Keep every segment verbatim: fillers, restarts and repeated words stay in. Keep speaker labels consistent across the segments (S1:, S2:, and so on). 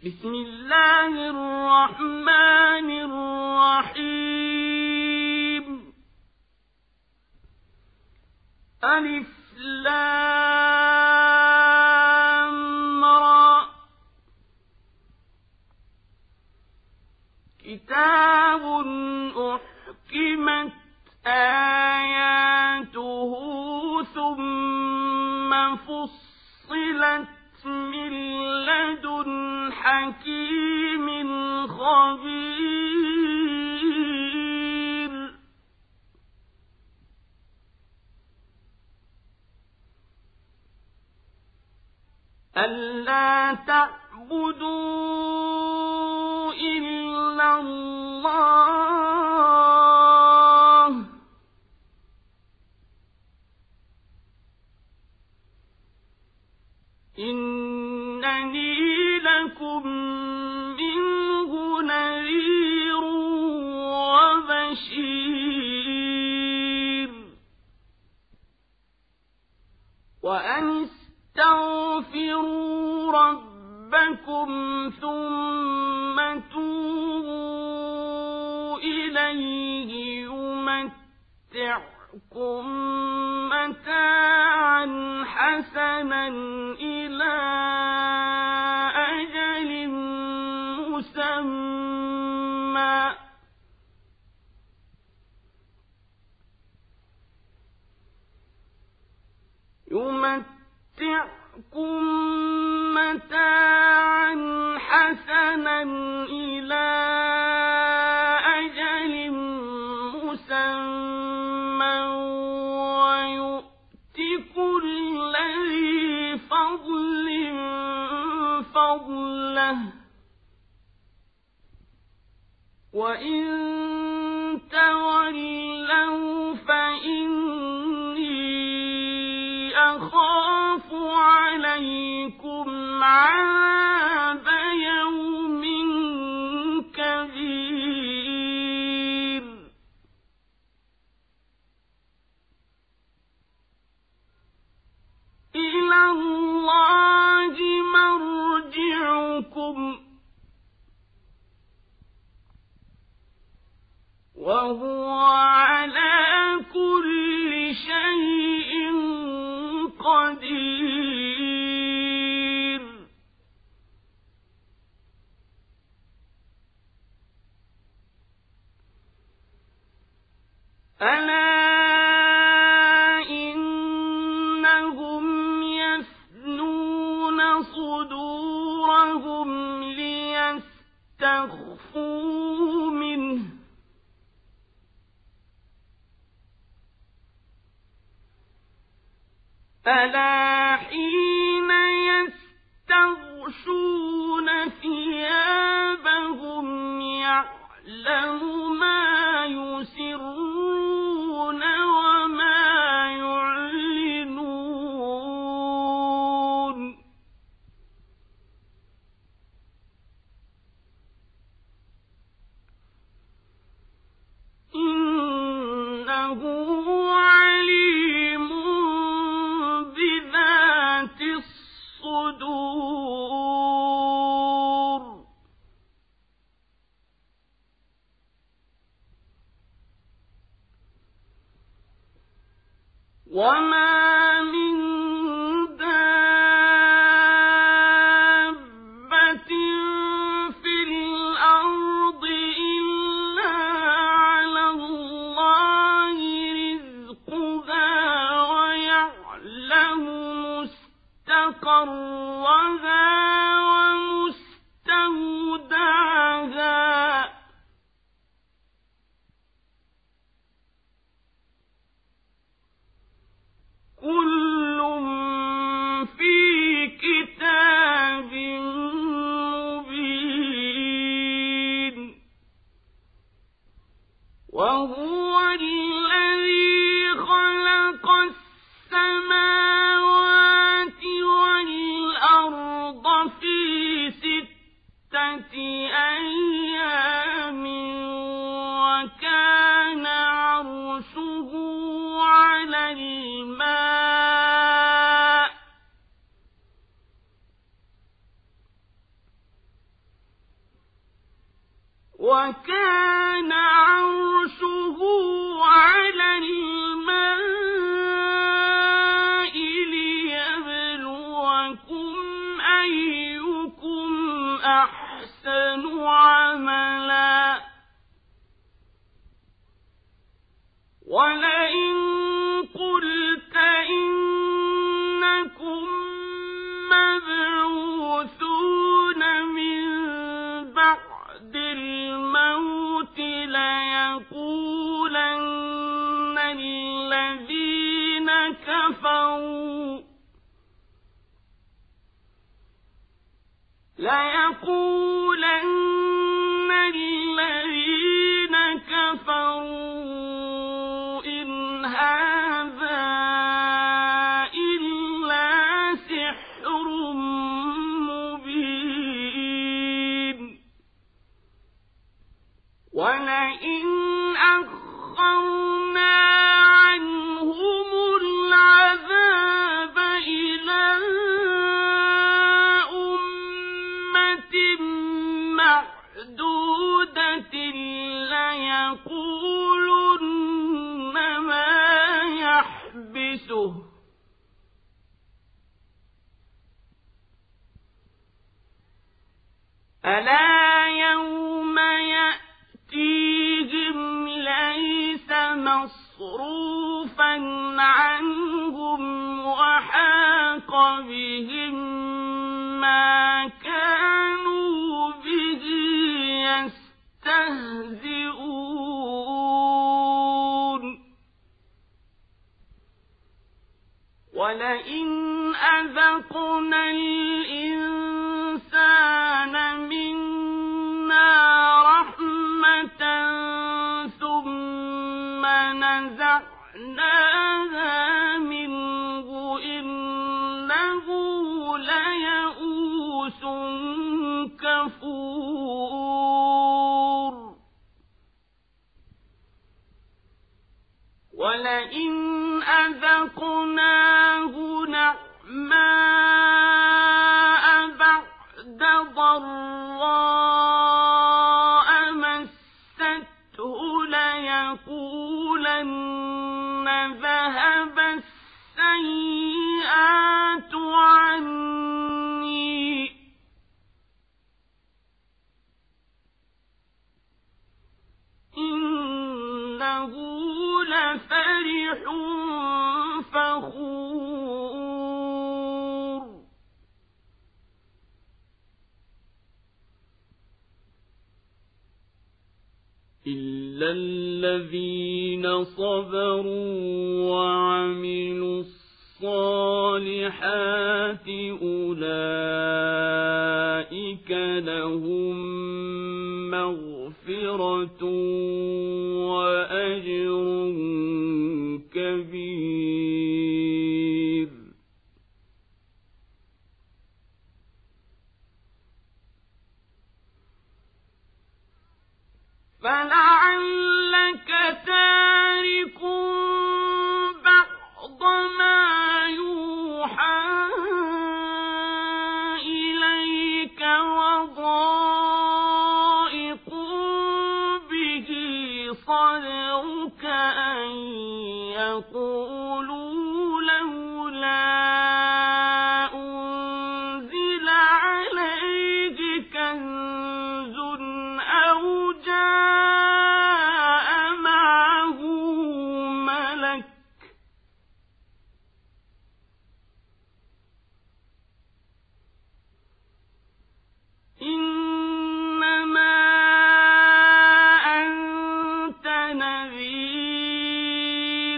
S1: بسم الله الرحمن الرحيم. ألف لام را. كتاب أحكمت آياته ثم فصلت من لدن حكيم خبير. ألا تعبدوا إلا الله إنني لكم منه نذير وبشير. وأن استغفروا ربكم ثم توبوا إليه يمتعكم متاعا حسنا إلى أجل مسمى يمتعكم متاعا حسنا إلى أجل مسمى ويؤت كل ذي فضل فضله. وإن تولوا فإني أخاف عليكم عذاب يوم كبير. إلى الله مرجعكم وهو على كل شيء قدير. ألا إنهم يثنون صدورهم ليستخفوا منه ألا حين يستغشون ثيابهم يعلم ما يسرون وما يعلنون. إنه عليم بذات الصدور. وما من دابة في الأرض إلا على الله رزقها ويعلم مستقرها ومستودعها كل في كتاب مبين. وهو الذي خلق السماوات والأرض في ستة أيام وكان عرشه على الماء وكان عرشه على الماء ليبلوكم أيكم أحسن عملا ولئن قلت إنكم مبعوثون من بعد الموت ليقولن الذين كفروا ليقولن الذين كفروا إن هذا إلا سحر مبين ولئن أخرنا عنهم العذاب إلى أمة معدودة ليقولن ما يحبسه ألا يوم يأتيهم ليس مصروفا عنهم وحاق بهم ما كانوا به يستهزئون ولئن أذقنا الإنسان منا رحمة ثم نزعناها منه إنه ليئوس كفور ولئن أذقناه نعماء بعد ضراء مسته ليقولن ذهب السيئات عني إنه لفرح فخور إلا الذين صبروا وعملوا الصالحات أولئك لهم مغفرة وأجر كبير فلعلك تارك بعض ما يوحى إليك وضائق به صدرك أن يقولوا لولا أنزل عليه كنز أو جاء معه ملك إنما أنت نذير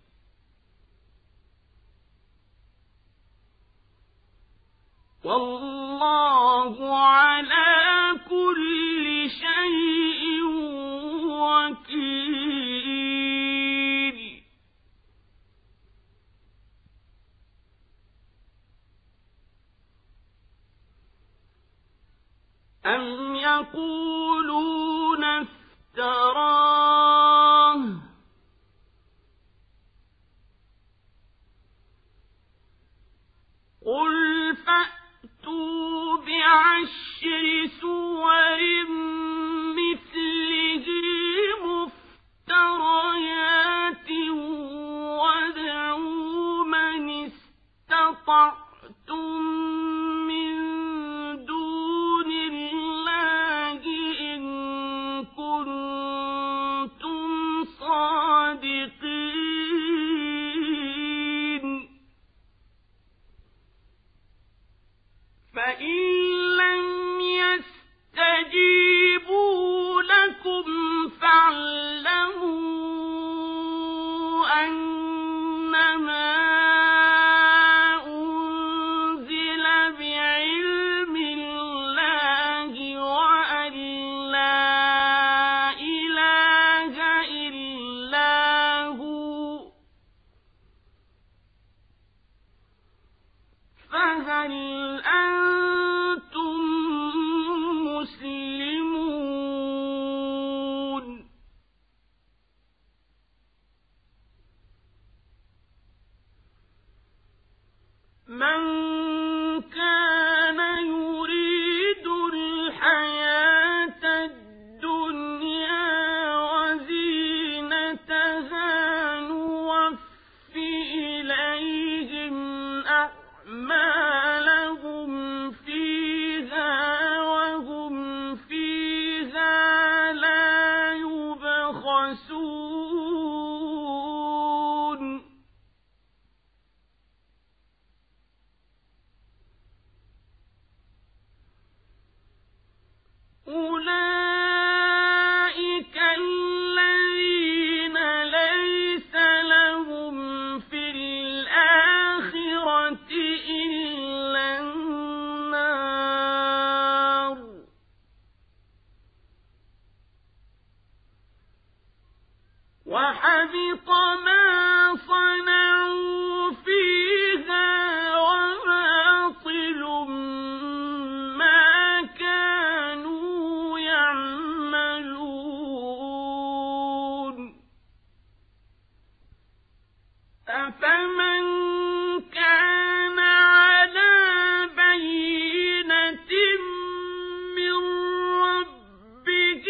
S1: والله على كل شيء وكيل أم يقولون افتراه قل فأتوا بعشر سور مثله فإن لم يستجيبوا لكم فاعلموا أنما أنزل بعلم الله وأن لا إله إلا هو فهل أنتم مسلمون؟ من كان يريد الحياة الدنيا وزينتها نوف إليهم أعمالهم فيها وهم فيها لا يبخسون أولئك الذين ليس لهم في الآخرة إلا النار وحبط ما صنعوا فيها وباطل ما كانوا يعملون أفمن كان على بينة من ربه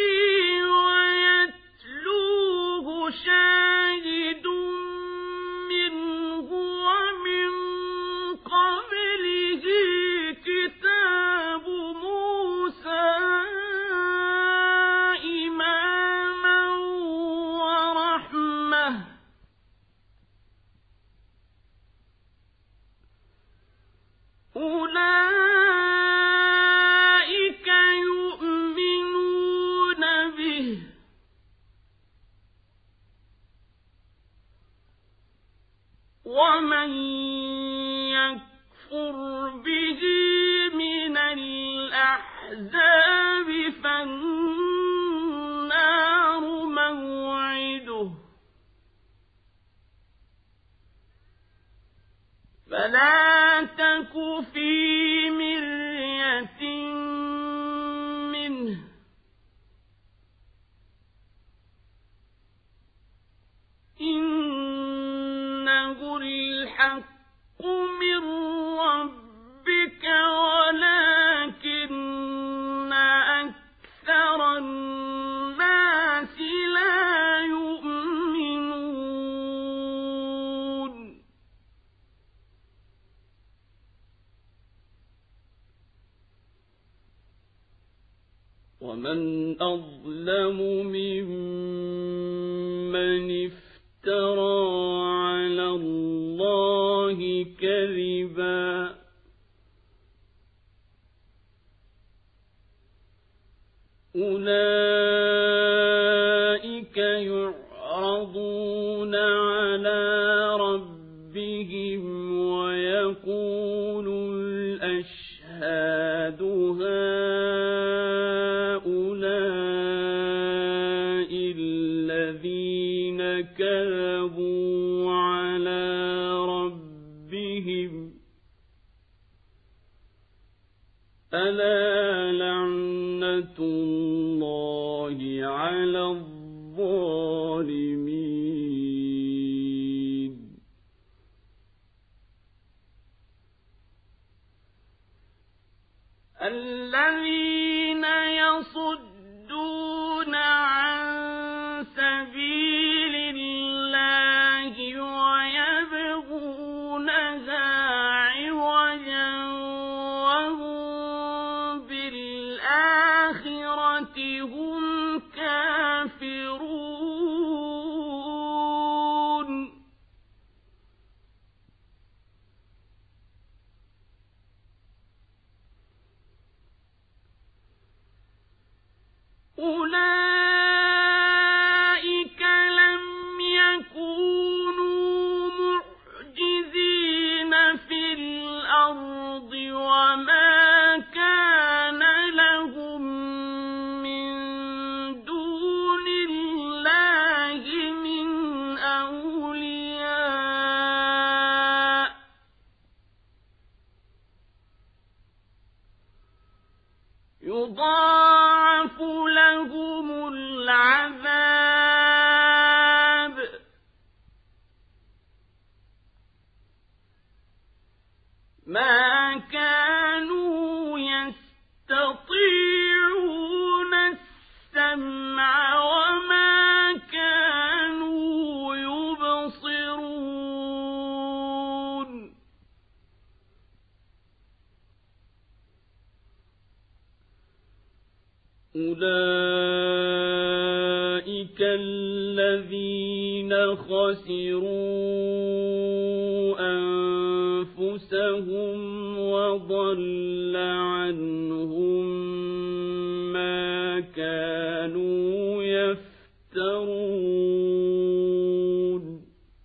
S1: ويتلوه شاهد منه ومن قبله كتاب موسى إماما ورحمة أولئك يؤمنون به ومن يكفر به من الأحزاب فالنار موعده فلا تك في مرية منه إنه الحق من ربك ولكن أكثر الناس لا يؤمنون ومن أظلم ممن افترى على الله كذبا أولئك يعرضون على ربهم ويقول الأشهاد هؤلاء الذين كذبوا على ربهم ألا لعنة الله على الظالمين الذين يصدون عن سبيل الله ويبغونها عوجا وهم بالآخرة هم كافرون يضاعف لهم العذاب ما كانوا يستطيعون السمع وما كانوا يبصرون أولئك الذين خسروا أنفسهم وضل عنهم ما كانوا يفترون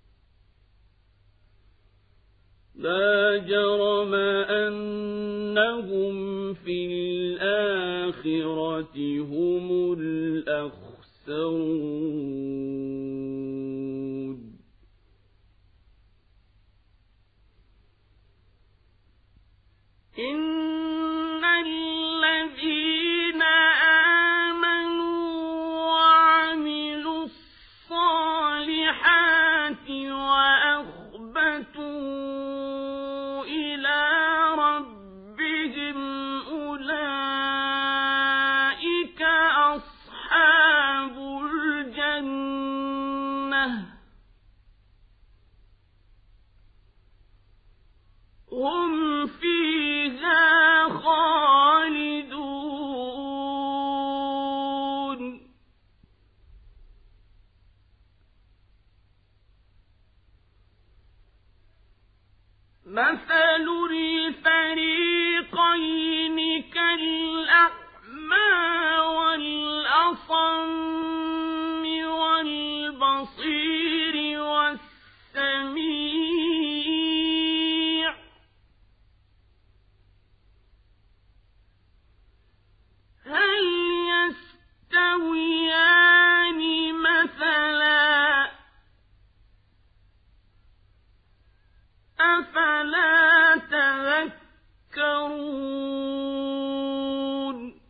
S1: لا جرم أنهم في الآخرة هم الأخسرون إن الذين آمنوا وعملوا الصالحات وأخبتوا إلى ربهم أولئك أصحاب الجنة هم فيها خالدون مثل الفريقين كالأعمى والأصم والبصير والسميع هل يستويان مثلا أفلا تذكرون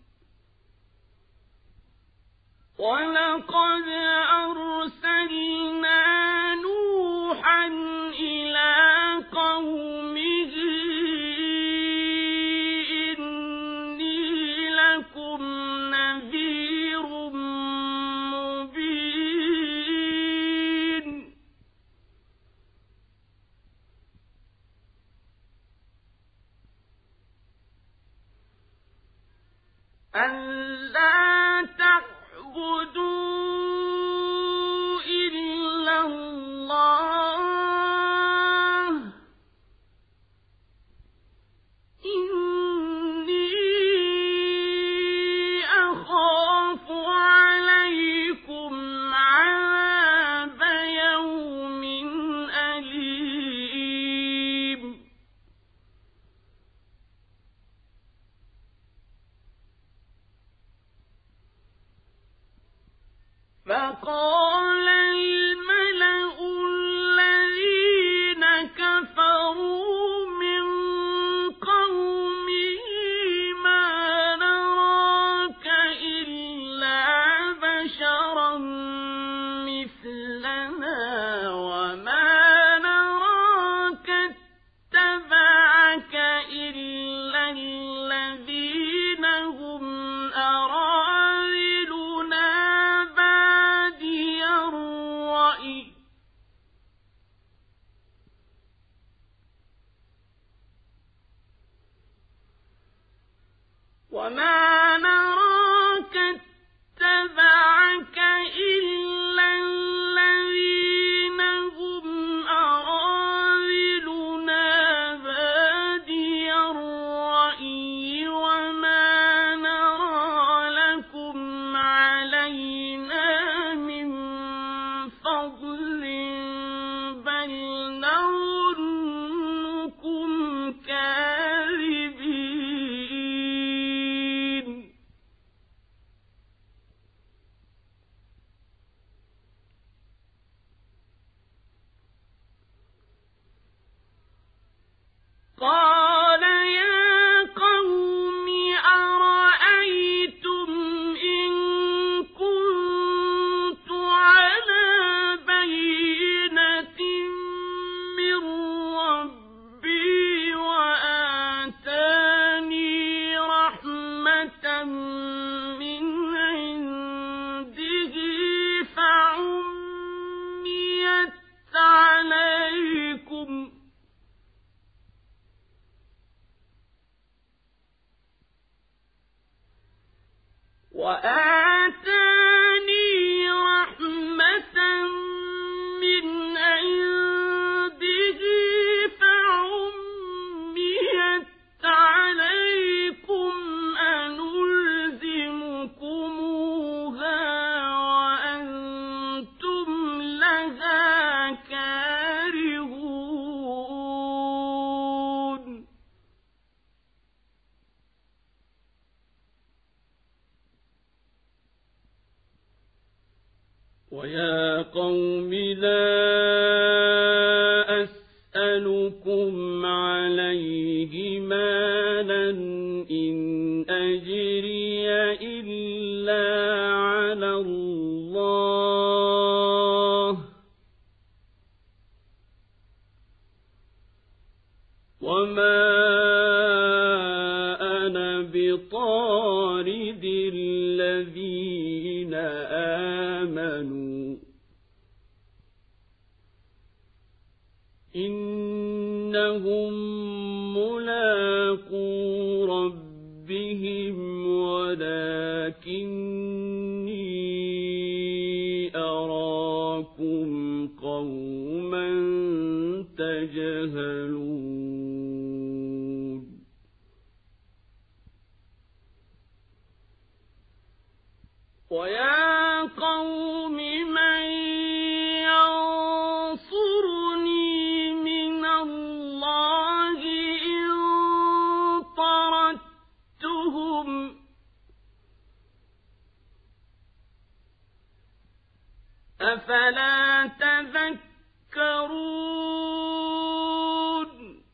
S1: ولقد أرسلنا نوحا إلى قومه إني لكم نذير مبين ألا تعبدوا إلا الله إني أخاف عليكم عذاب يوم أليم فقال الملأ الذين كفروا من قومه ما نراك إلا بشرا مثلنا وما نراك اتبعك إلا الذين هم أراذلنا بادي الرأي وما نراك اتبعك إلا الذين هم أراذلنا بادي الرأي وما نرى لكم علينا من فضل بل نظنكم كاذبين وآتاني رحمة من عنده فعميت عليكم أنلزمكموها وأنتم لها كارهون ويا قوم لا أسألكم عليه مالا إن أجري إلا على الله وما أنا بطارد الذين آمنوا إنهم ملاقو ربهم ولكني أراكم قوما تجهلون ويا قوم من ينصرني من الله إن طردتهم أفلا تذكرون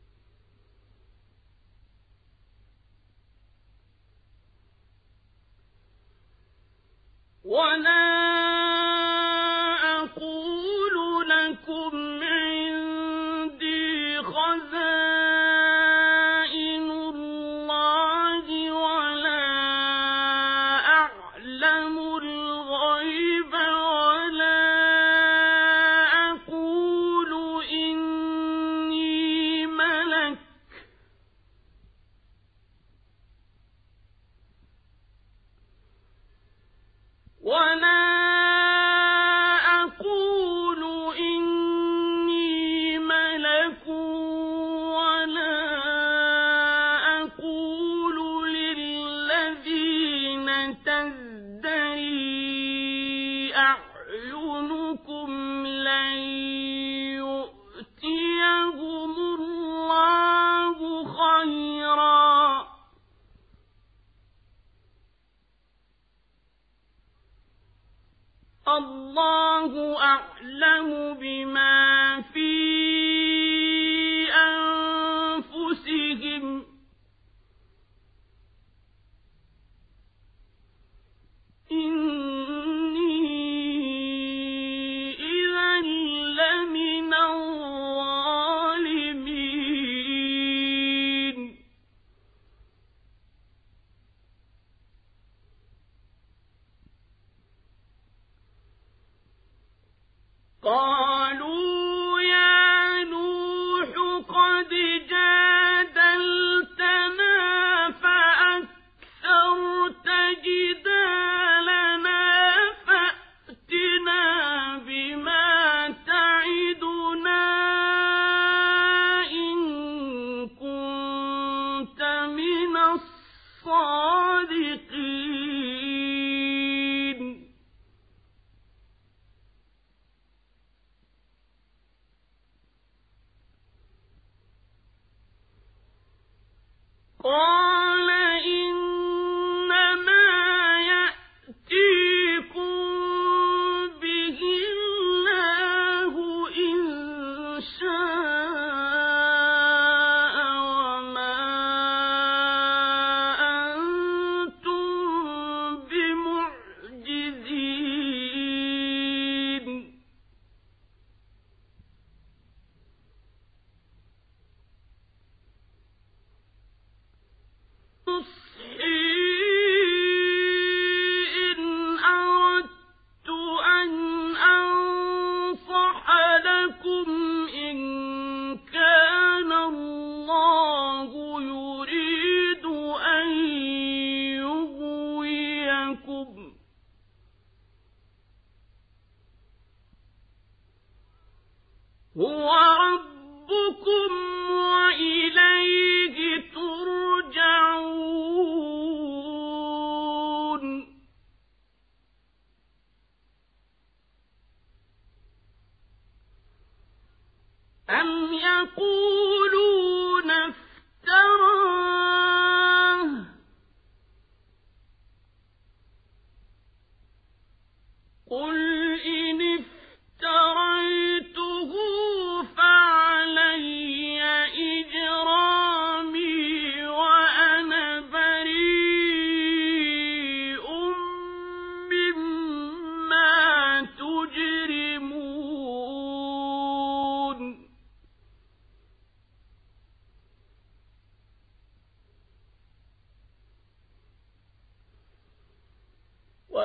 S1: ولا أقول لكم عندي خزائن الله ولا أعلم الغيب ولا أقول إني ملك ولا أقول إني ملك ولا أقول للذين تزدري أعينكم لن يؤتيهم الله خيرا الله أعلم بما في أنفسهم إني إذا لمن الظالمين قالوا يا نوح قد جادلتنا فأكثرت جدالنا فأتنا بما تعدنا إن كنت من الصادقين قال إنما يأتيكم به الله إن شاء وما أنتم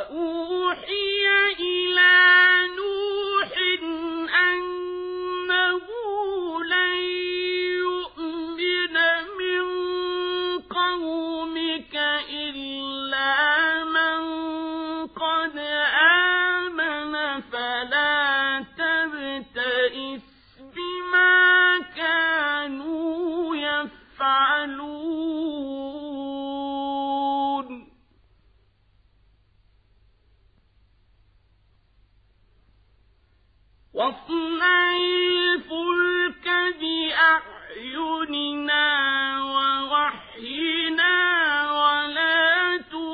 S1: وأوحي إلى نوح أنه لن يؤمن من قومك إلا من قد آمن فلا تبتئس بما كانوا يفعلون واصنع الفلك بأعيننا ووحينا ولا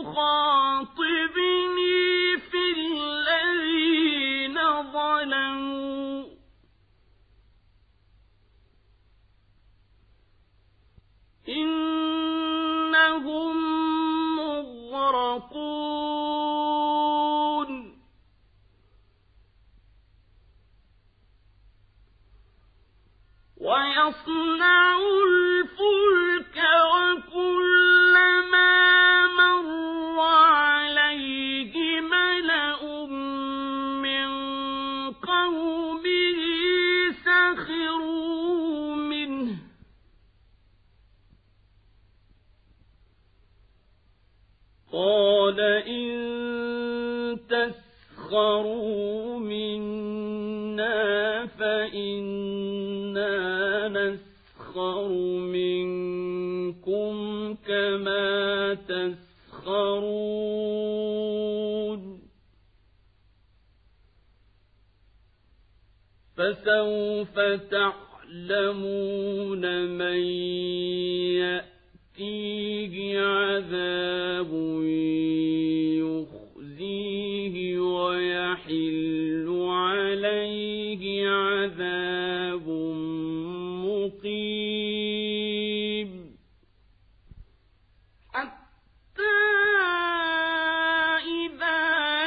S1: تخاطبني في الذين ظلموا إنهم مغرقون ويصنع الفلك وكلما مر عليه ملأ من قومه سخروا منه قال إن تسخروا منا فإنا نسخر منكم كما تسخرون فسوف تعلمون من يأتيه عذاب يخزيه ويحل عليه عذاب مقيم حتى إذا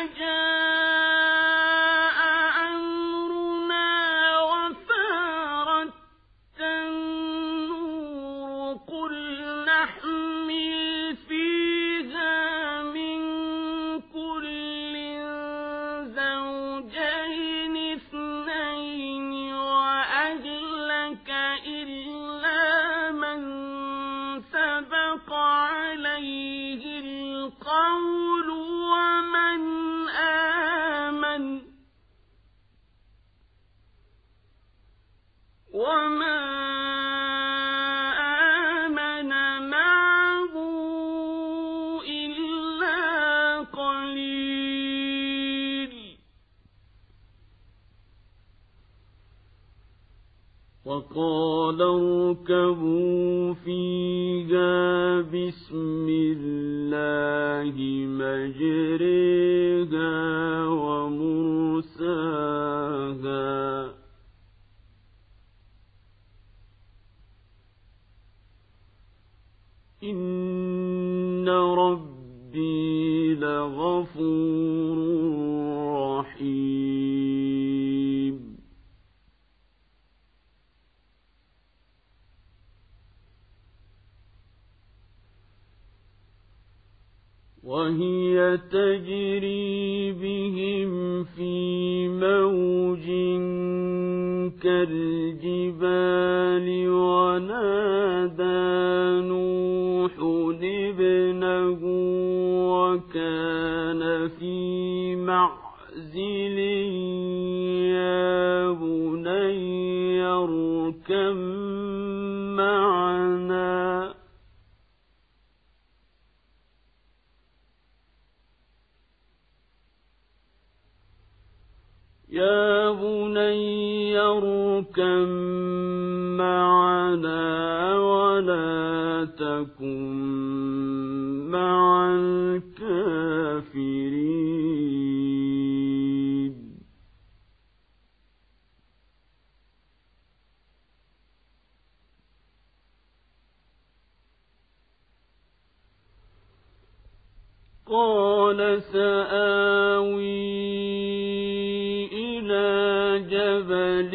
S1: جاء أمرنا وفارت النور قل نحمل فيها من كل زوجين اثنين وأهلك إلا من سبق عليه القول ومن آمن وما آمن معه إلا قليل وقال اركبوا فيها بسم الله مجريها ومرساها إن ربي لغفور رحيم وهي تجري بهم في موج كالجبال ونادى نوح ابنه وكان في معزل يا بني اركب معنا يا بني اركب معنا ولا تكن مع الكافرين قال سآوي جبل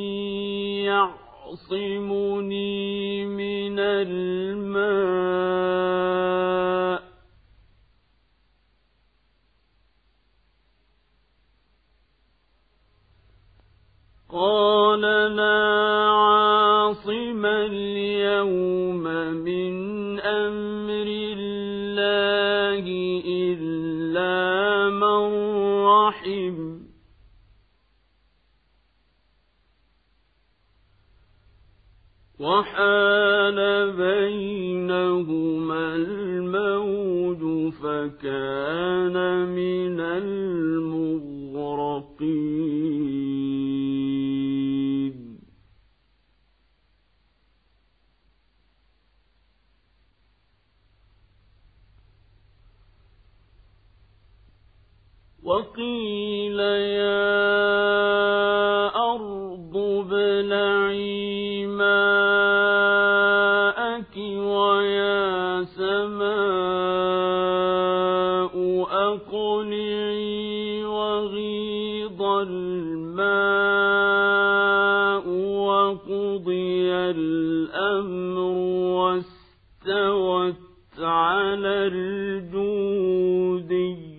S1: يعصمني من الماء الرحم وحال بينهما الموج فكان من المغرقين وقيل يا أرض ابلعي ماءك ويا سماء أقلعي وغيض الماء وقضي الأمر واستوت على الجودي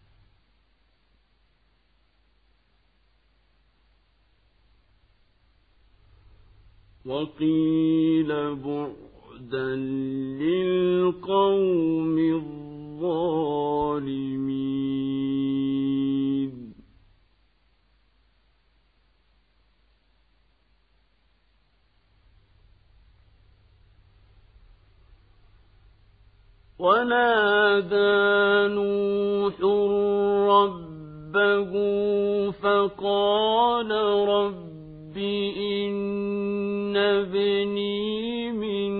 S1: وقيل بعدا للقوم الظالمين ونادى نوح ربه فقال رب إن ابني من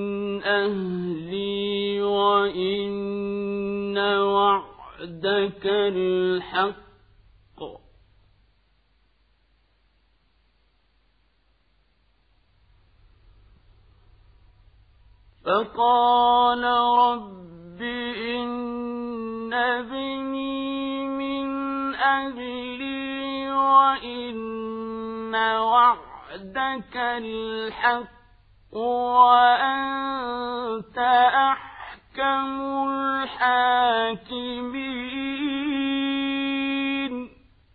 S1: أهلي وإن وعدك الحق فقال رب إن ابني من أهلي وإن وعدك الحق وأنت أحكم الحاكمين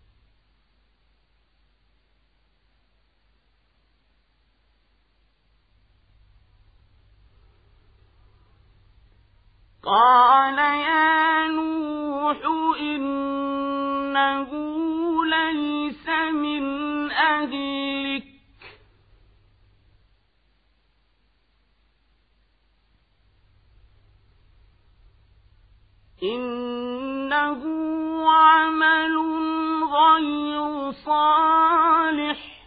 S1: قال يا نوح إنه ليس من أهلك إنه عمل غير صالح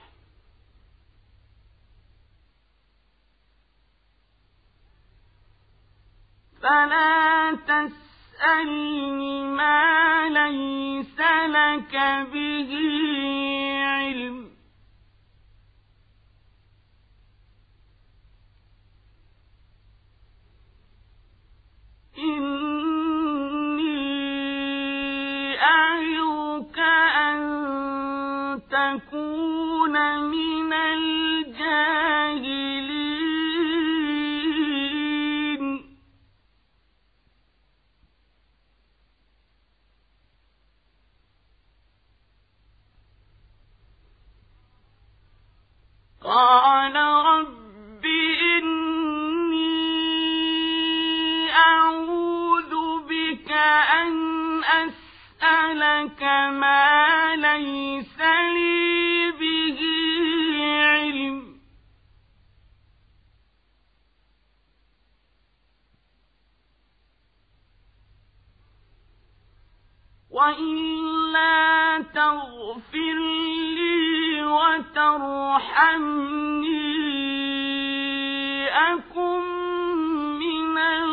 S1: فلا تسألني ما ليس لك به علم إني أعظك أن تكون من الجاهلين قال رب إني أعوذ بك أن أسألك ما ليس لي به علم وإلا تغفر لي وترحمني أكن من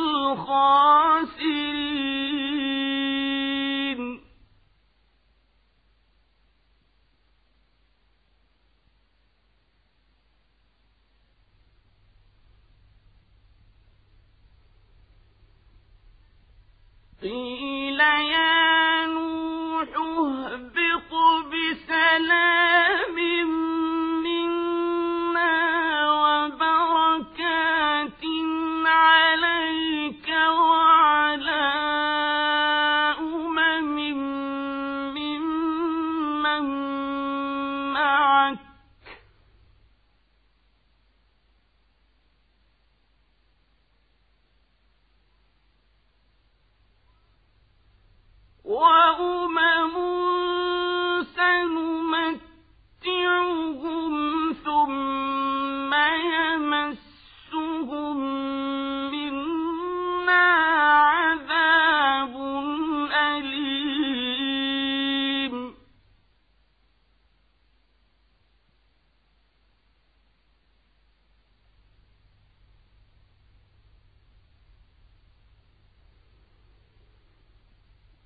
S1: الخاسرين قيل يا نوح اهبط بسلام منا وبركات عليك وعلى أمم ممن معك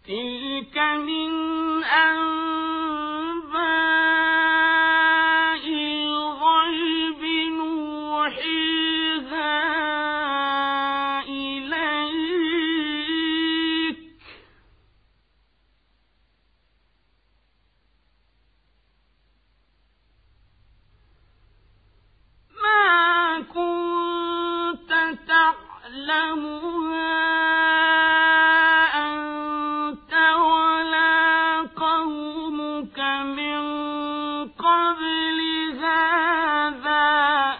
S1: تلك من أنباء الغيب نوحيها إليك ما كنت تعلمها أنت ولا قومك من قبل هذا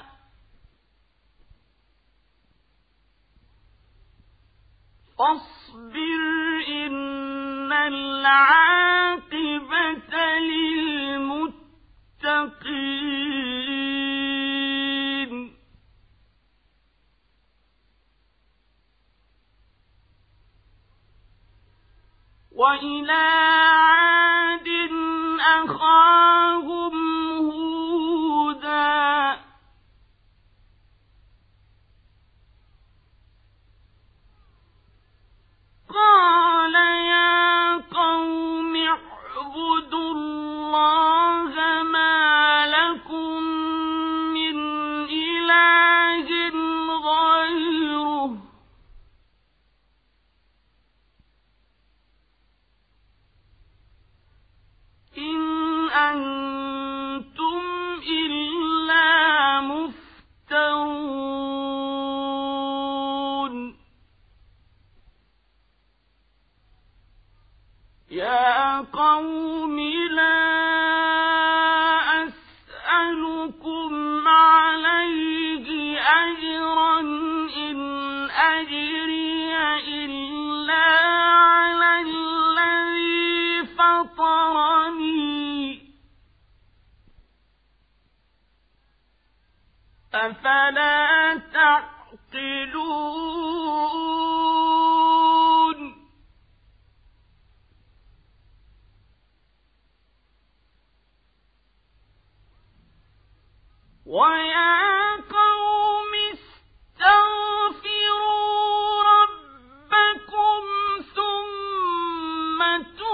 S1: فاصبر إن العاقبة للمتقين وإلى عاد أخاهم هودا قال يا قوم اعبدوا الله ما لكم من إله غيره إن أنتم إلا مفترون يا قوم لا أسألكم عليه أجرا إن أجري إلا على الذي فطرني أفلا تعقلون ويا قوم استغفروا ربكم ثم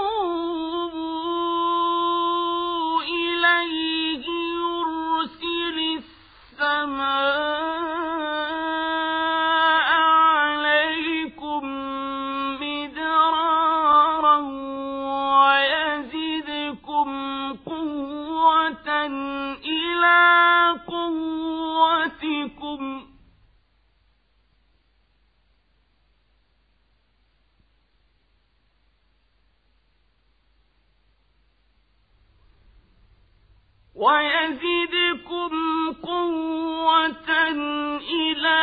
S1: توبوا إليه يرسل السماء عليكم مدرارا ويزدكم قوة إلى قوتكم ويزدكم قوة إلى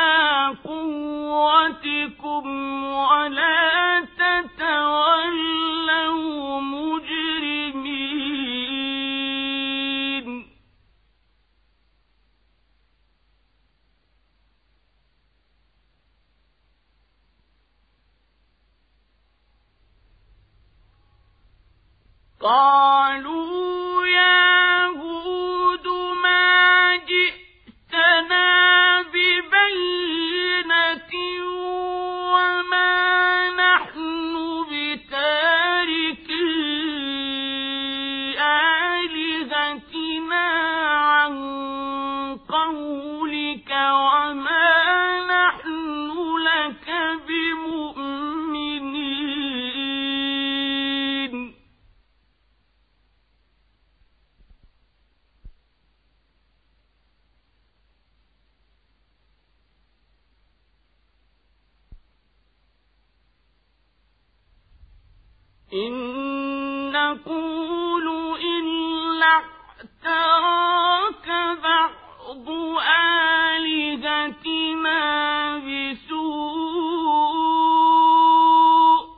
S1: قوتكم ولا تتولوا مجرمين قالوا يا هود ما جئتنا ببينة وما نحن بتاركي آلهتنا عن قولك وما نحن لك بمؤمنين إن نقول إلا اعتراك بعض آلهتنا بسوء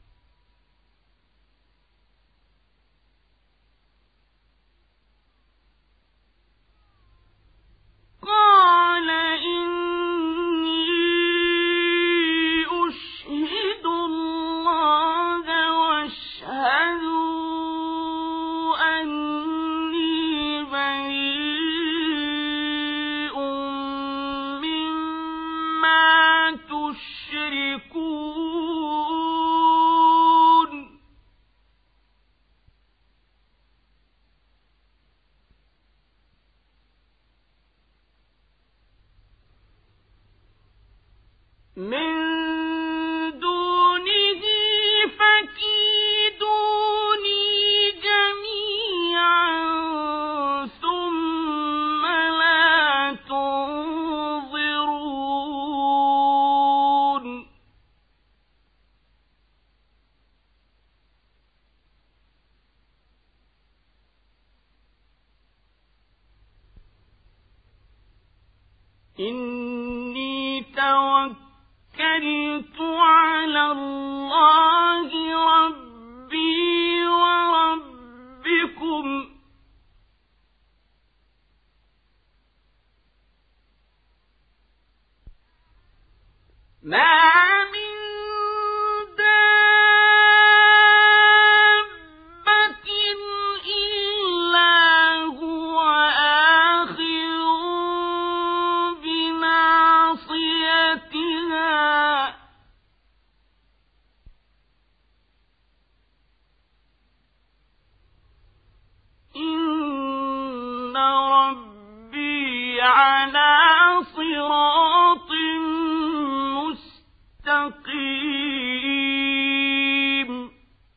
S1: قال إني أشهد الله واشهدوا إني توكلت على الله ربي وربكم ما من دابة إلا هو آخذ بناصيتها إن ربي على صراط مستقيم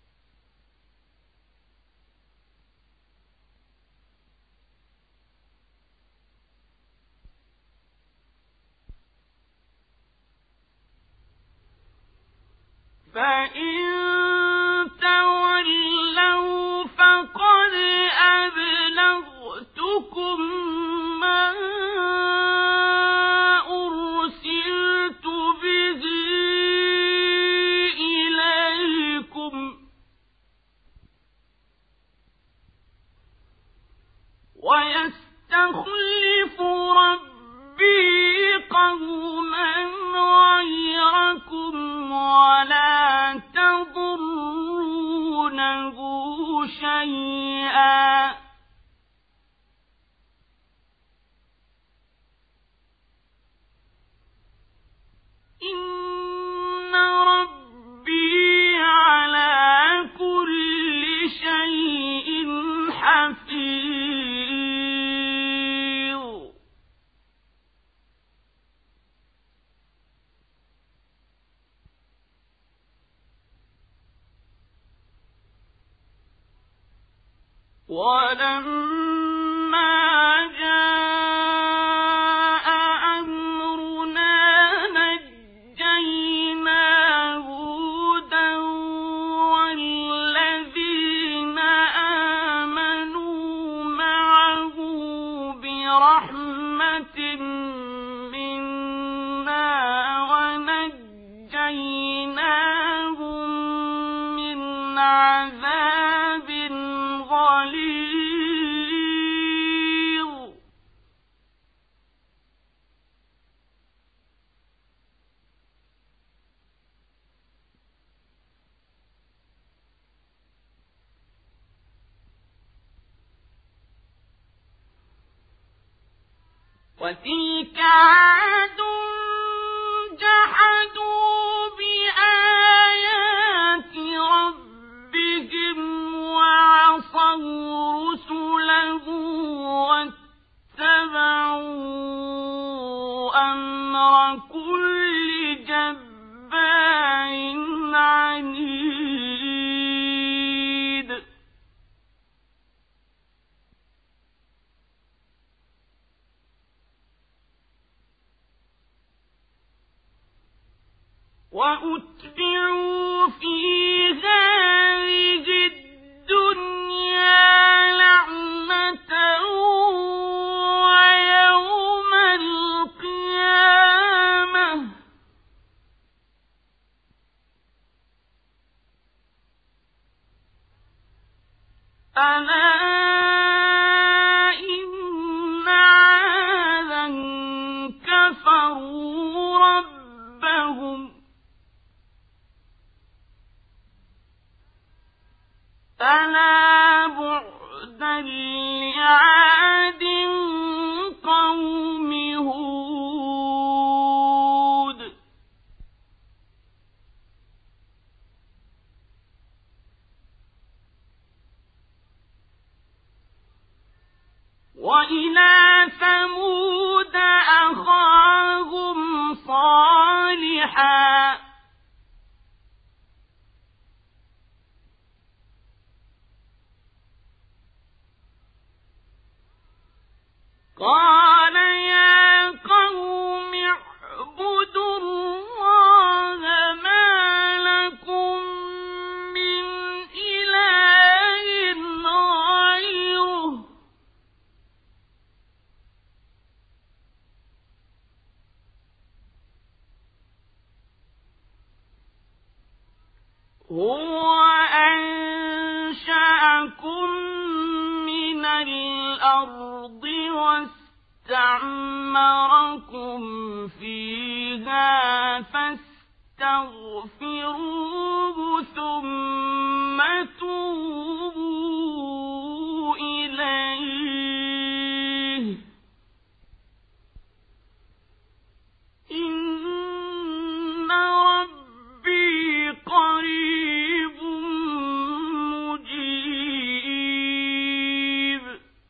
S1: فإن تولوا فقد أبلغتكم ما أرسلت به إليكم ويستخلف ربي قوما غيركم ولا تضرونه شيئا إن ربي على كل شيء حفيظ ولما جاء أمرنا نجينا هودا والذين آمنوا معه برحمة منا ونجيناهم من عذاب غليظ وتلك عاد جحدوا بآيات ربهم وعصوا رسله واتبعوا أمر كل جبار عنيد وأتبعوا في هذه الدنيا لعنة ويوم القيامة ألا إن عادا كفروا ربهم فلا بعدا لعاد قوم هود وإلى ثمود أخاهم صالحا قال يا قوم اعبدوا الله ما لكم من إله غيره هو أنشأكم من الأرض واستعمركم فيها فاستغفروه ثم توبوا إليه إن ربي قريب مجيب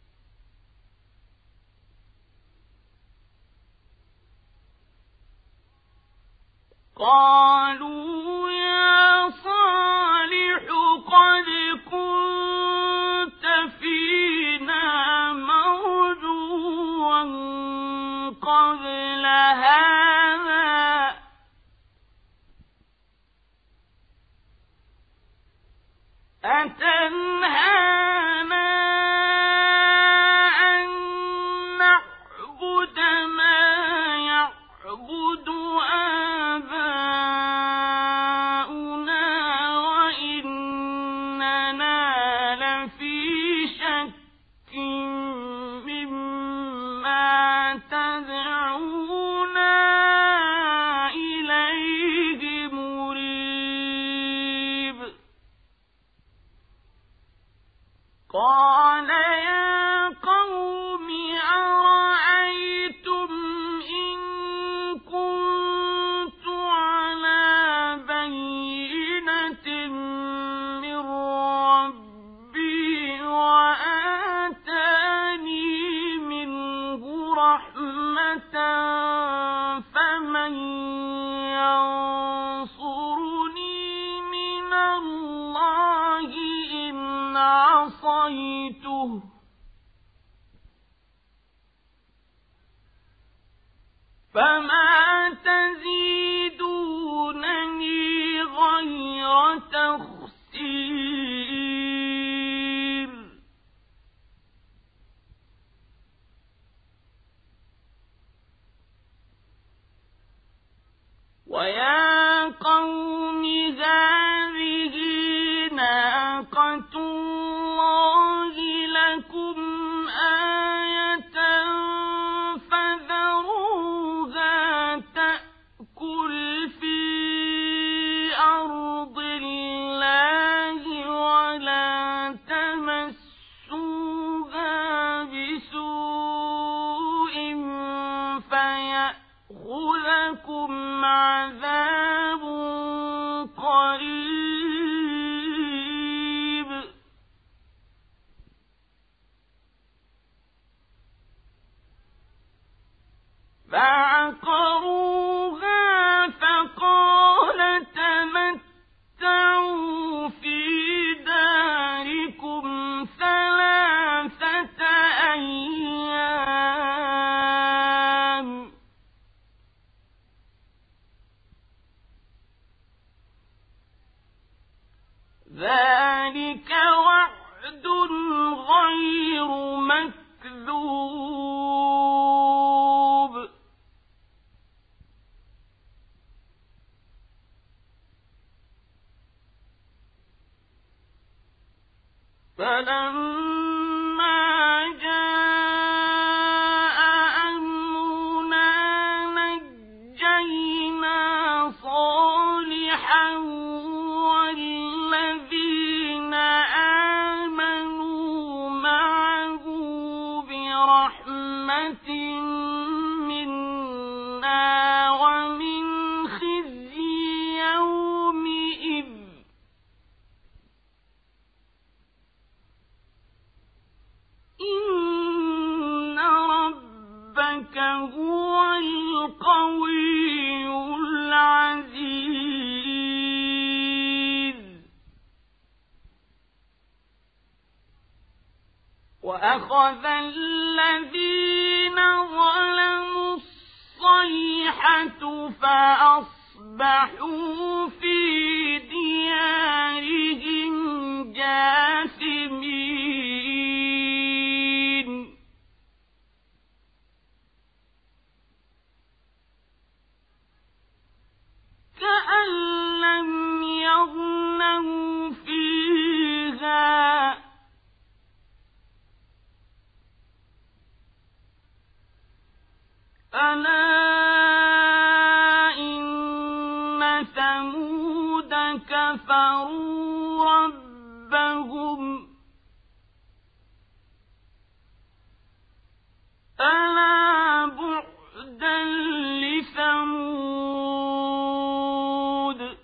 S1: قالوا يا صالح قد كنت فينا مرجوا قبل هذا أتنهانا أن نعبد ما يعبد آباؤنا وإننا لفي شك مما تدعونا إليه مريب قال يا قوم أرأيتم إن كنت على بينة من ربي وآتاني منه رحمة فمن ينصرني من الله إن عصيته فما تزيدونني غير تخسير ويا قوم هذه ناقة الله لكم آية فذروها تأكل في أرض الله ولا تمسوها بسوء فيأخذكم عذاب قريب فعقروها فقال تمتعوا في داركم ثلاثة أيام ذلك وعد غير مكذوب فلما جاء أمرنا نجينا صالحا والذين آمنوا معه برحمة منا ومن خزي يومئذ إن ربك هو القوي العزيز وأخذ الذين ظلموا الصيحة فأصبحوا في ديارهم جاثمين كأن لم يغنوا كفروا ربهم ألا بعدا لثمود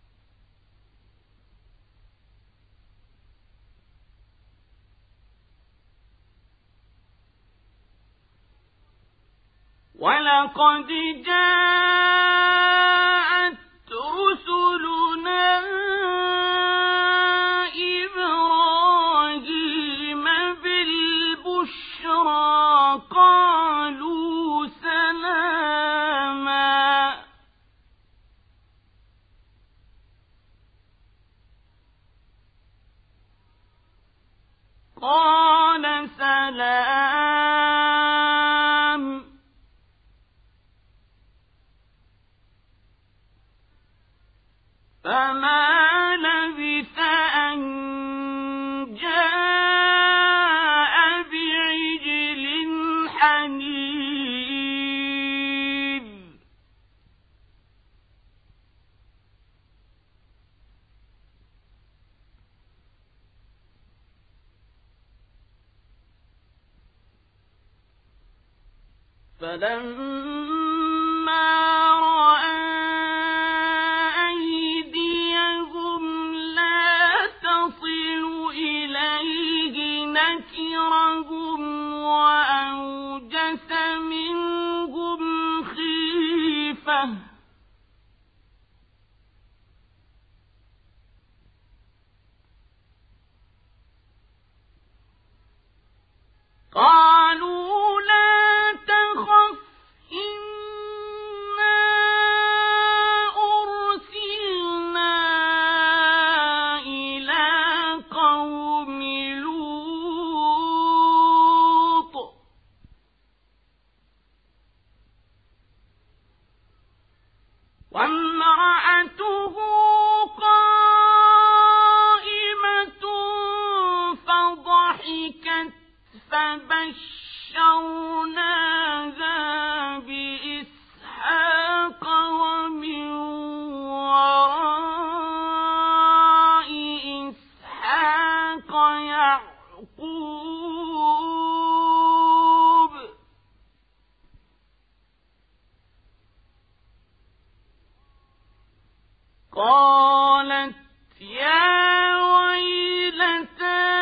S1: ولقد جاءت رسلنا إبراهيم بالبشرى قالوا سلاما قال سلام فما لبث أن جاء بعجل حنيذ فلما رأى نكرهم وأوجس منهم خيفة قالوا لا تخف إنا أرسلنا إلى قوم لوط وامرأته قائمة فضحكت فبشرناها بإسحاق ومن وراء إسحاق يعقوب قالت يا ويلتى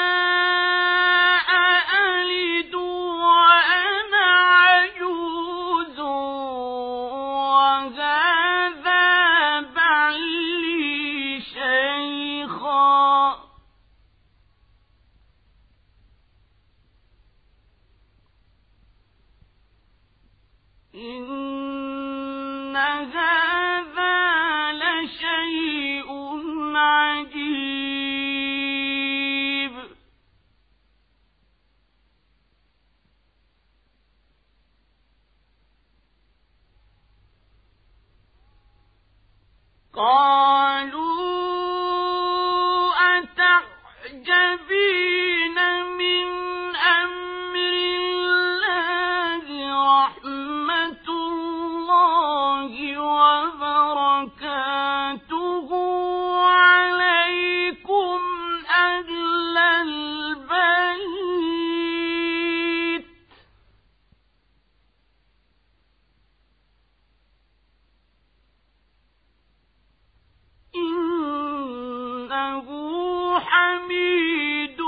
S1: أألد وأنا عجوز وهذا بعلي شيخا إن هذا لشيء عجيب قالوا أتعجبين من أمر الله رحمة الله وبركاته عليكم أهل البيت إنه حميد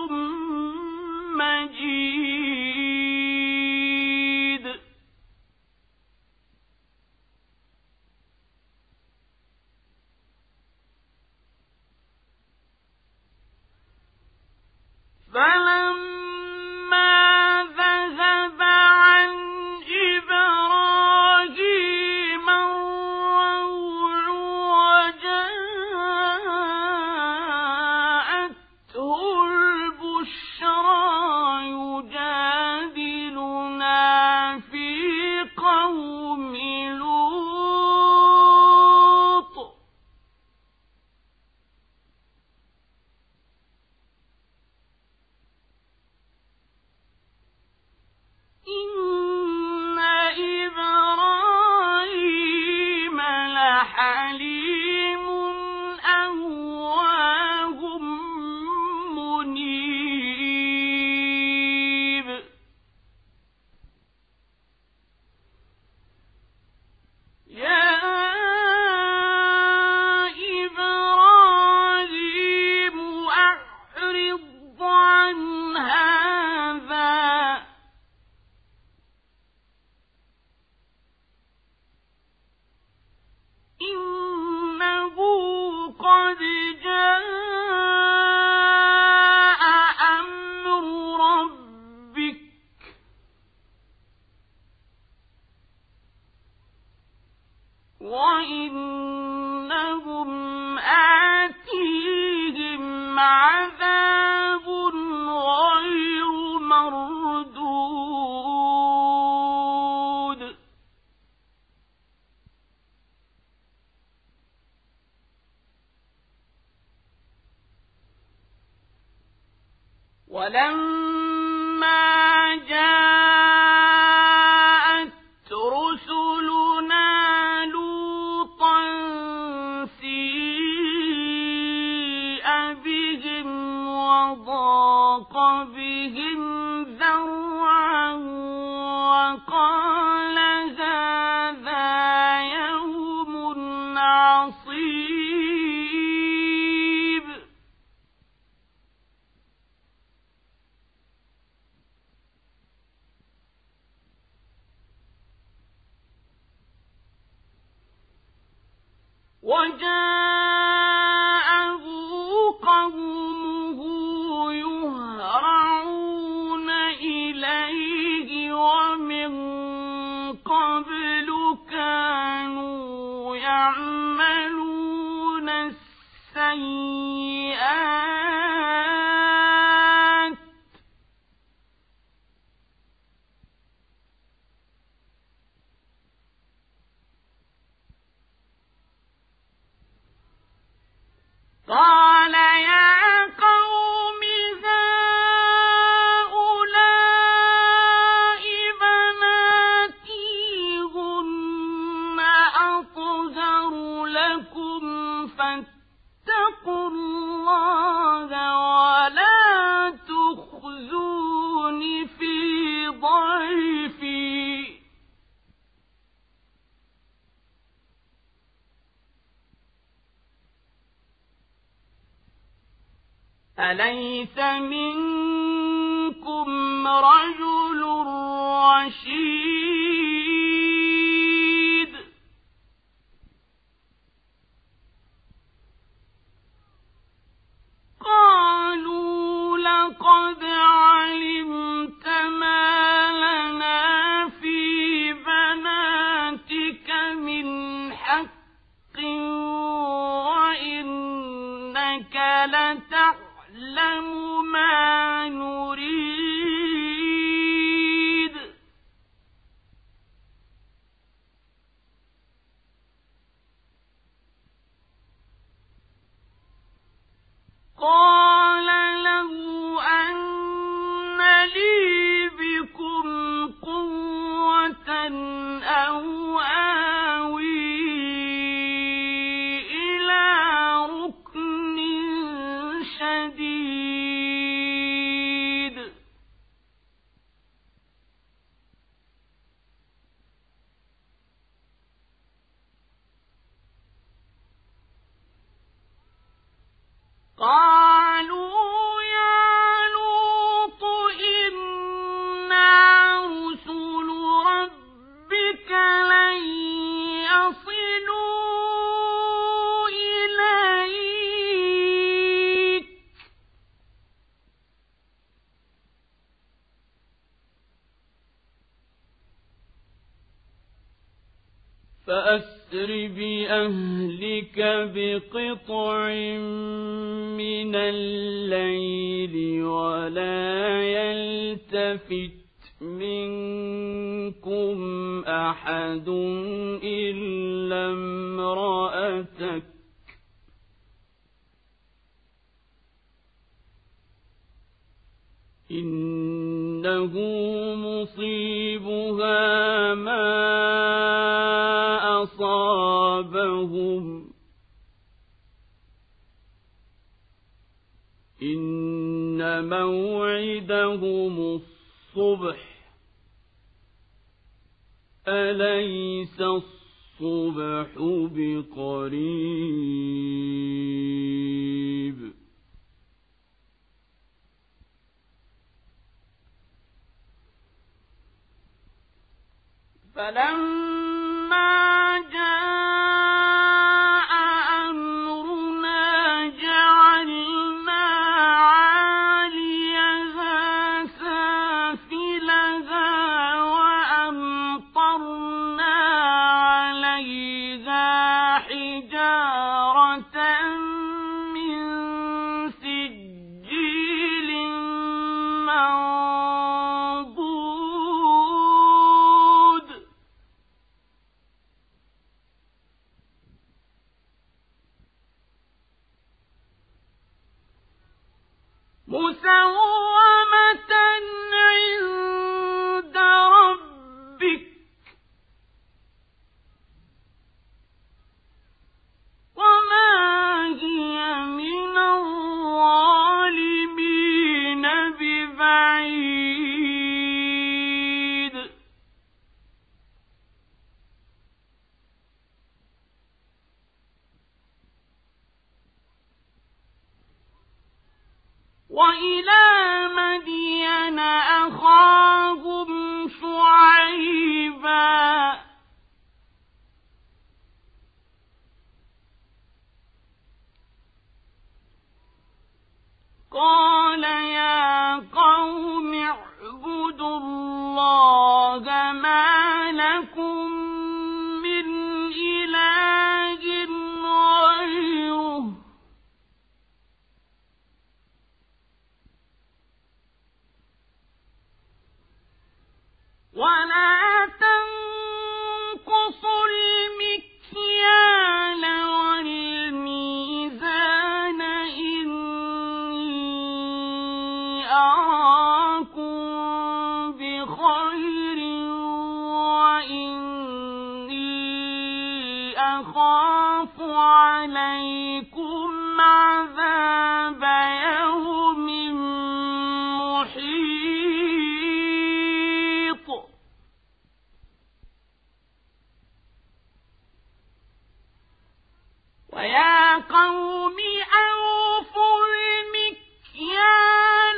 S1: مجيد فلما ذهب عن إبراهيم الروع وجاءته البشرى يجادلنا في قوم لوط جاء أمر ربك وإنهم آتيهم عذاب غير مردود ولما جاءت رسلنا لوطا سيء بهم وضاق بهم ذرعا وقال هذا يوم عصيب وجاءه قومه يهرعون إليه ومن قبل كانوا يعملون السيئات قال يا قوم هؤلاء بناتي هن أطهر لكم فاتقوا الله ولا تخزون في ضيفي أليس منكم رجل رشيد قالوا لقد علمت ما لنا في بناتك من حق وإنك لتعلم تعلم ما نريد قال له أن لي بكم قوة أو آوي إلى ركن شديد قالوا يا لوط إنا رسل ربك لن يصلوا إليك فأسر بأهلك بقطع من الليل ولا يلتفت منكم أحد إلا امرأتك إنه مصيبها ما أصابهم إن موعدهم الصبح أليس الصبح بقريب فلما جاء أمرنا مسومة عند ربك وما هي من الظالمين ببعيد وإلى مدين أخاهم شعيبا قال يا قوم اعبدوا الله ما لكم من إله غيره ولا تنقصوا المكيال والميزان إني أراكم بخير وإني أخاف عليكم عذاب يوم محيط ويا قوم أوفوا المكيال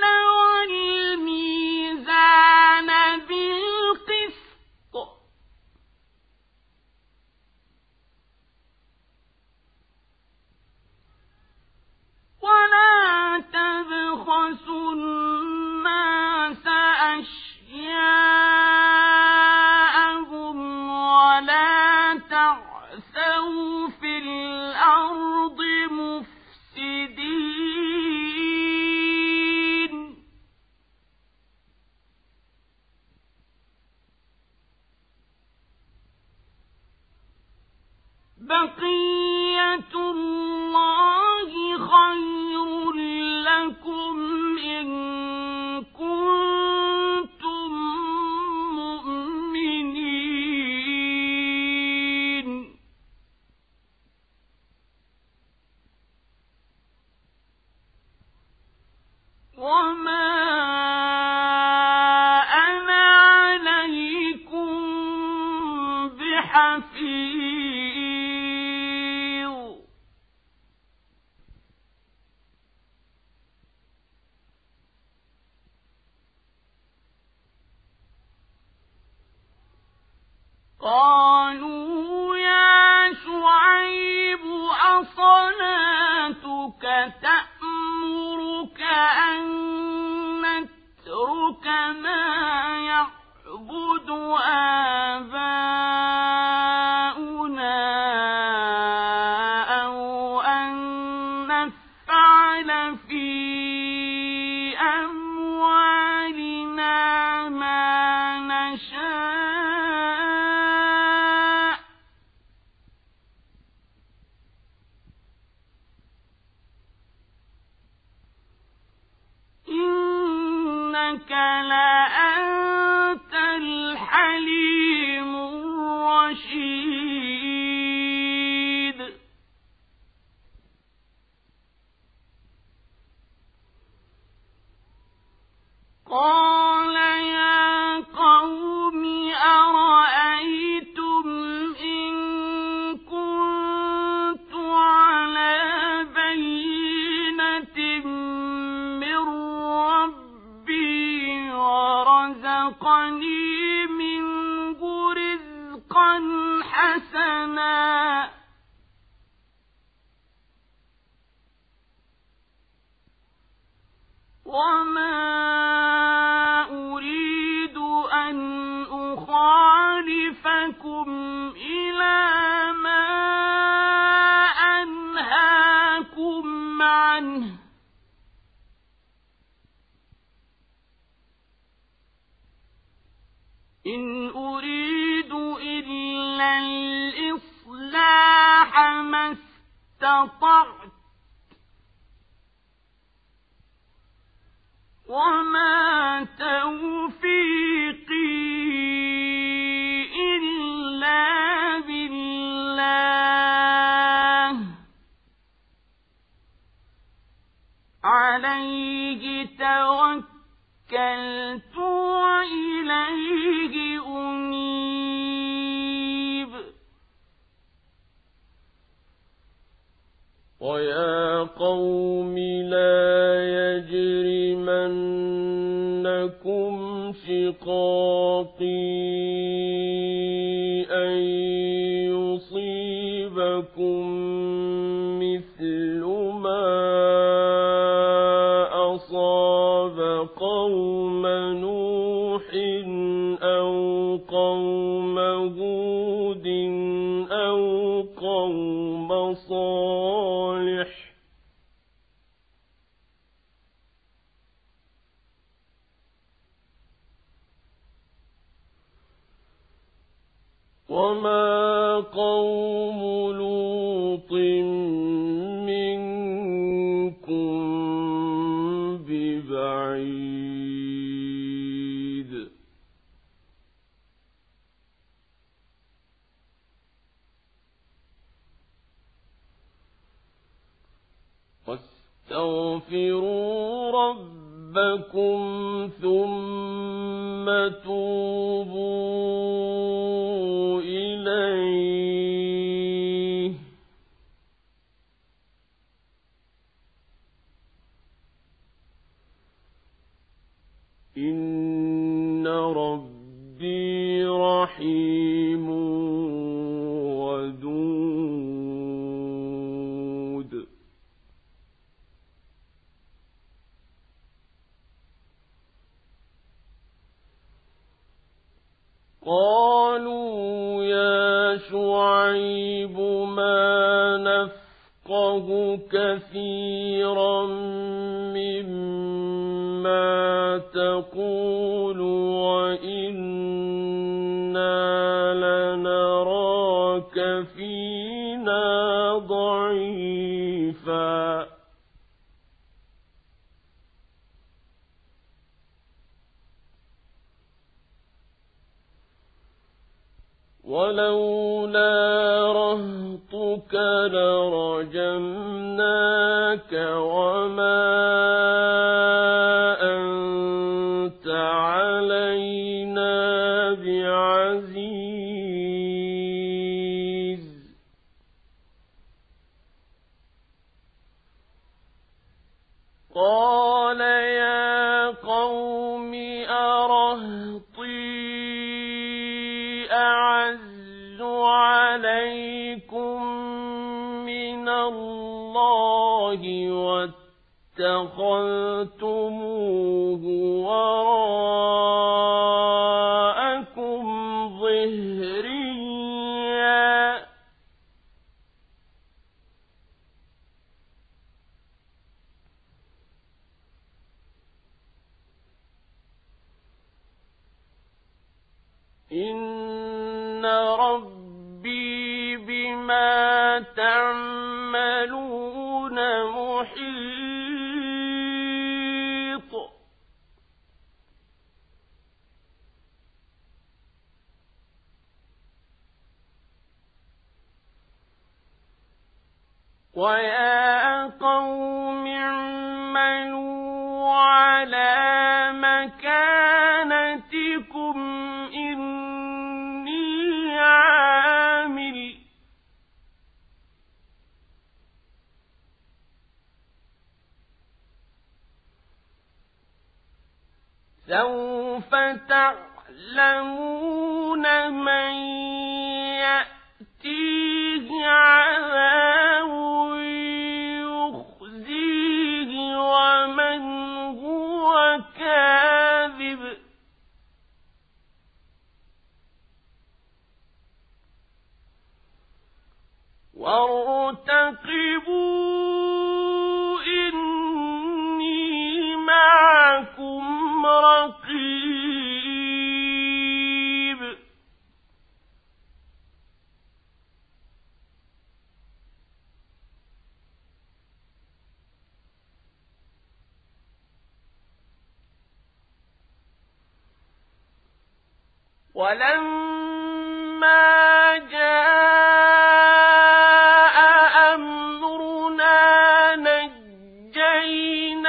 S1: والميزان بالقسط ولا تبخسوا الناس أشياءهم ولا تعثوا في الأرض مفسدين بقية الله خير لكم إن كنتم مؤمنين وما أنا عليكم بحفيظ قالوا يا شعيب أصلاتك تأمرك أن نترك ما يعبد آباؤنا أو أن نفعل في أموالنا ما نشاء إنك لأنت الحليم الرشيد قال يا قوم أرأيتم إن كنت على بينة من ربي ورزقني منه رزقا حسنا وما أريد أن أخالفكم إلى ما أنهاكم عنه إن أريد إلا الإصلاح ما استطعت عليه توكلت وإليه أنيب
S2: ويا قوم لا يجرمنكم شقاقي أن يصيبكم مثل ما أصاب قوم نوح أو قوم هود أو قوم صالح وما قوم لوط منكم ببعيد واستغفروا ربكم ثم توبوا إليه إن ربي رحيم ودود قالوا يا شعيب ما نفقه كثيرا مما تقول وإنا لنراك فينا ضعيفا ولولا رهطك لرجمناك وما أنت علينا بعزيز قال يا قوم أرهطي أعز عليكم من الله واتخذتموه وراءكم ظهريا إن ربي بما تعملون محيط ويا قوم اعملوا على مكانتكم إني عامل سوف تعلمون من يأتيه عذاب يخزيه ومن هو كاذب وارتقبوا إني معكم رقيب ولما جاء أمرنا نجينا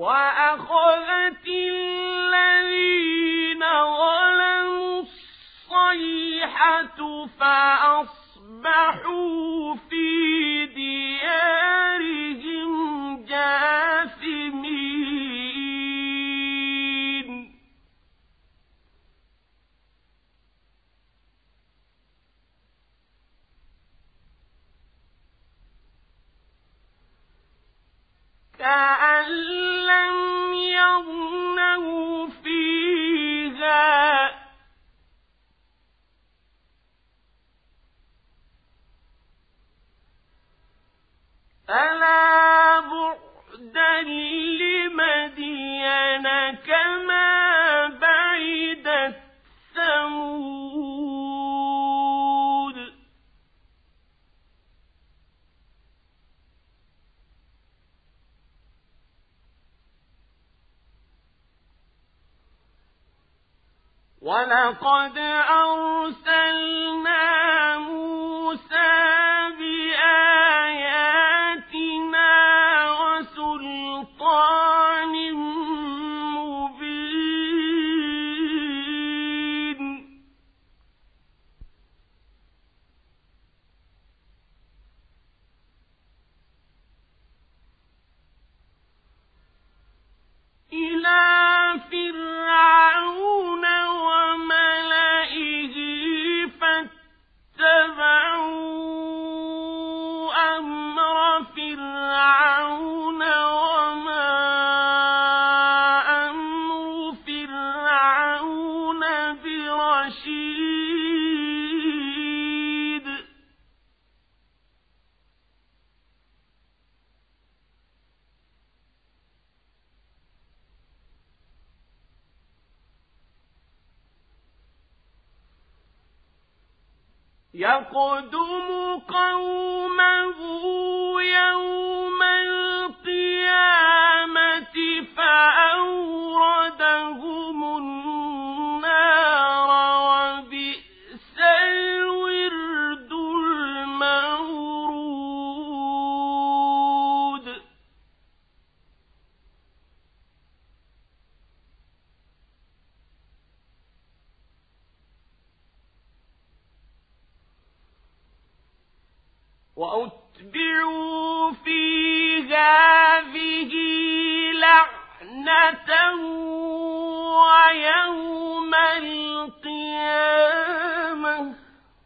S1: وأخذت الذين ظلموا الصيحة فأصبحوا في ديارهم جاثمين كأن لم يغنوا فيها ألا بعدا لمدين كما بعدت ثمود ولقد أرسلنا موسى بآياتنا وسلطان مبين إلى فرعون وملئه فاتبعوا أمر فرعون وما أمر فرعون برشيد يقدم قومه يوم القيامة فأوردهم النار وبئس الورد المورود وأتبعوا في هذه لعنة ويوم القيامة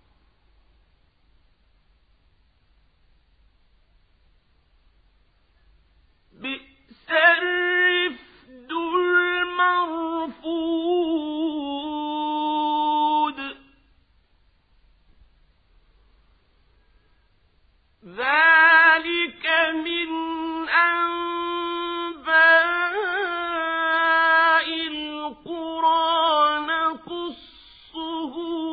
S1: بئس الرفد المرفود ذلك من أنباء القرى نقصه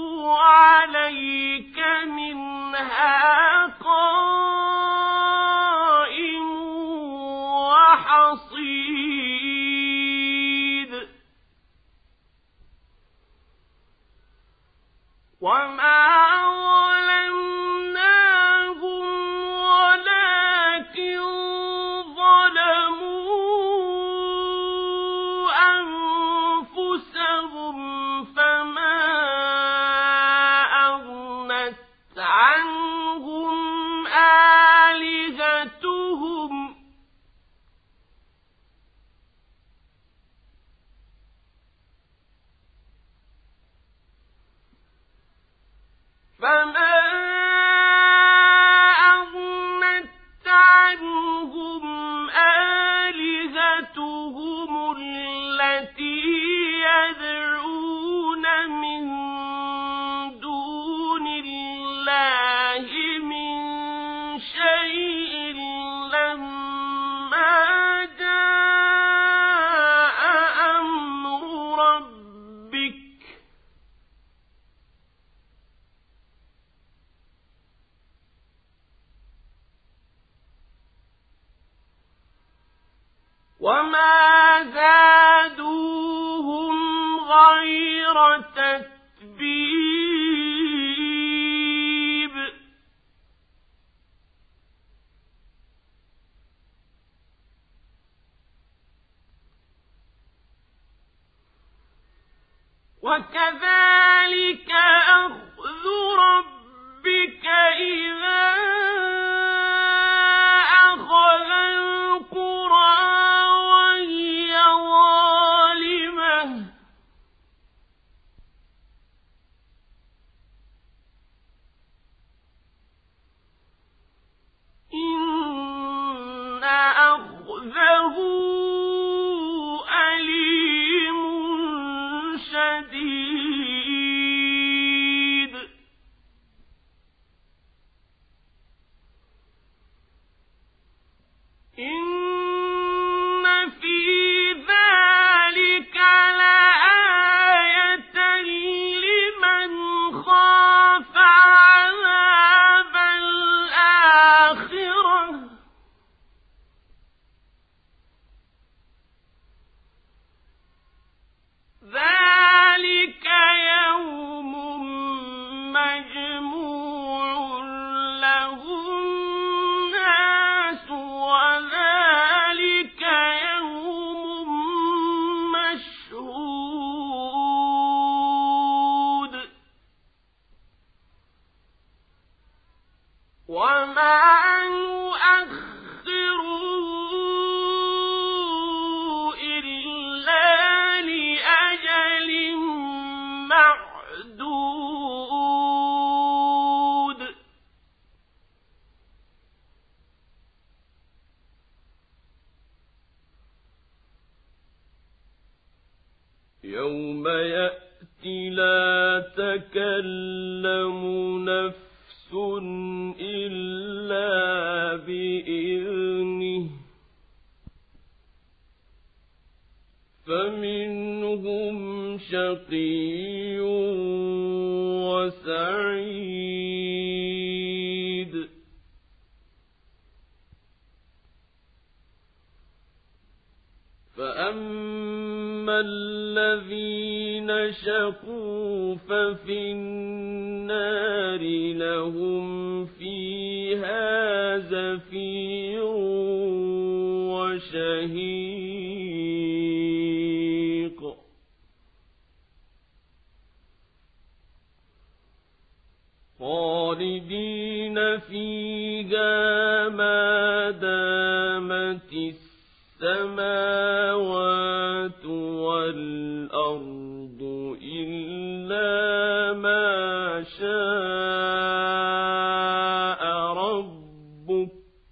S1: عليك منها قائم وحصيد وما فما أغنت عنهم آلهتهم التي يدعون من دون الله من شيء لما جاء أمر ربك وما زادوهم غير تتبيب وكذلك أخذ ربك إذا أخذ القرى وهي ظالمة إن أخذه أليم شديد إن في ذلك لآية لمن خاف عذاب الآخرة ذلك يوم مجموع له الناس وذلك يوم مشهود وما نؤخره إلا لأجل معدود يوم يأتي لا تكلم نفس إلا بإذنه فمنهم شقي وسعيد فأما الذين شقوا ففي النار لهم فيها زفير وشهيق خالدين فيها ما دامت السماوات والأرض إلا ما شاء ربك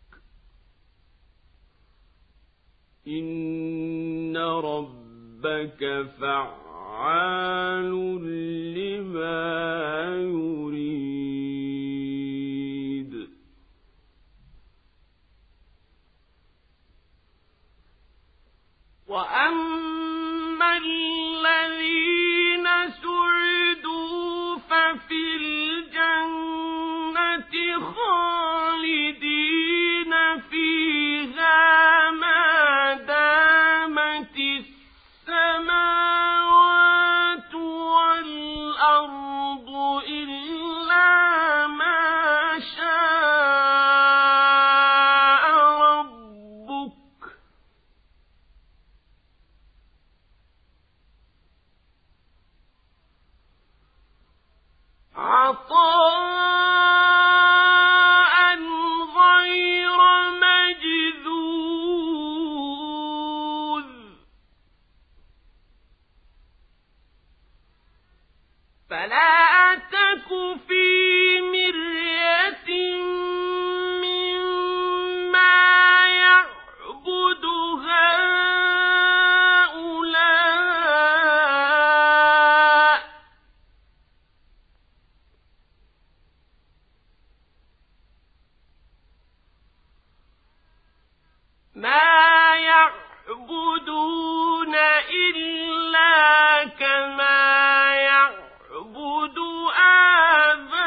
S1: إن ربك فعال لما يريد وأما الذين سعدوا ففي الجنة خالدين فيها ما دامت السماوات والأرض إلا ما شاء ربك عطاء غير مجذوذ فلا تك في مرية مما يعبد هؤلاء ما يعبدون إلا كما يعبد آباؤهم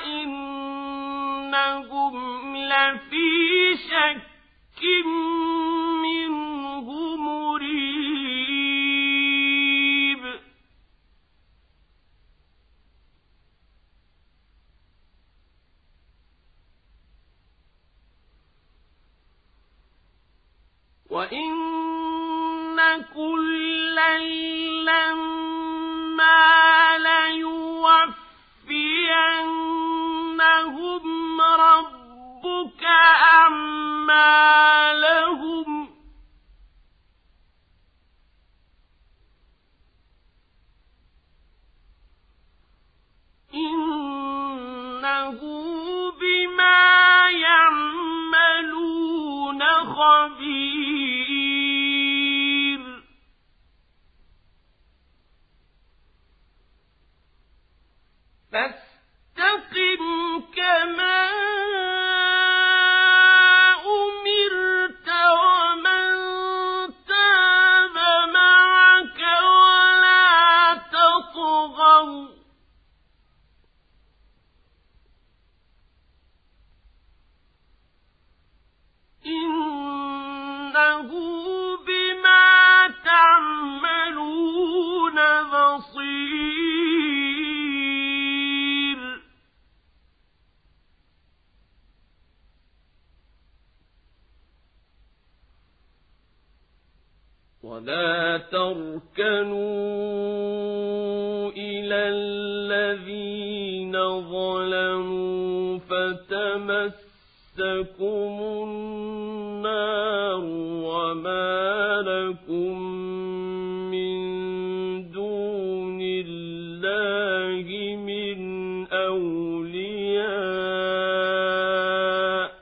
S1: إنهم لفي شك منه مريب وإن كلا لما ليوفينهم ربك أعمالهم إنه بما يعملون خبير فاستقم كما أمرت ومن تاب معك ولا تطغوا إنه بما تعملون بصير ولا تركنوا إلى الذين ظلموا فتمسكم النار وما لكم من دون الله من أولياء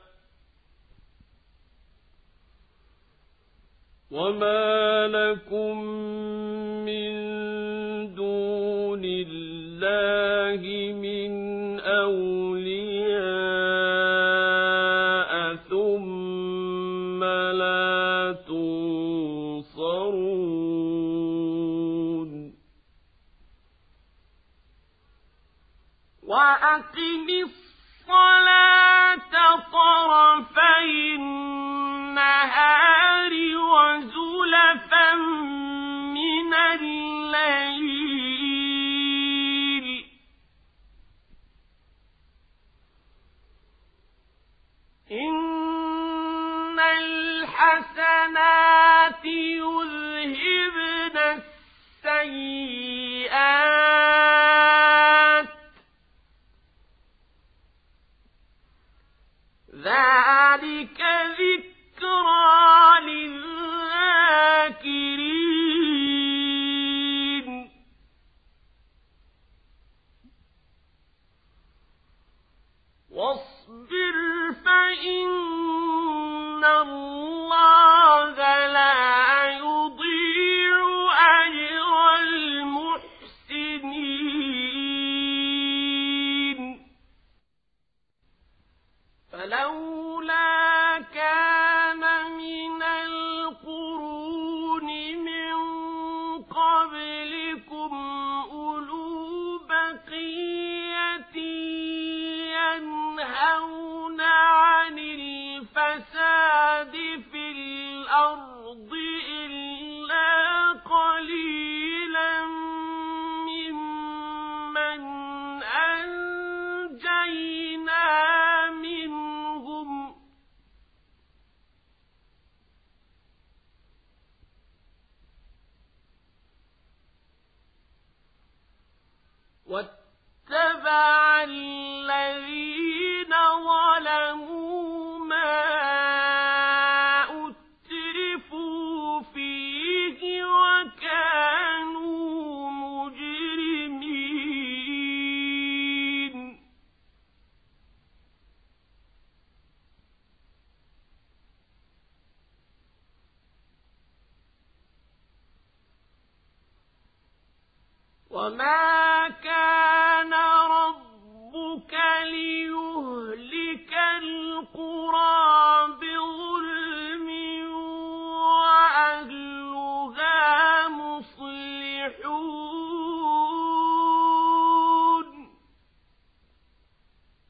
S1: وما لكم من دون الله من أولياء ثم لا تنصرون وأقم الصلاة طرفي النهار وزلفا من الليل إن الحسنات يذهبن السيئات ذلك ذكرى للذاكرين واصبر فإن الله لا يضيع أجر المحسنين فلولا كان من القرون من قبلكم أولو بقية ينهون عن الفساد في الأرض إلا قليلا ممن أنجينا منهم واتبع الذين ظلموا ما أترفوا فيه وكانوا مجرمين وما كان ربك ليهلك القرى بظلم وأهلها مصلحون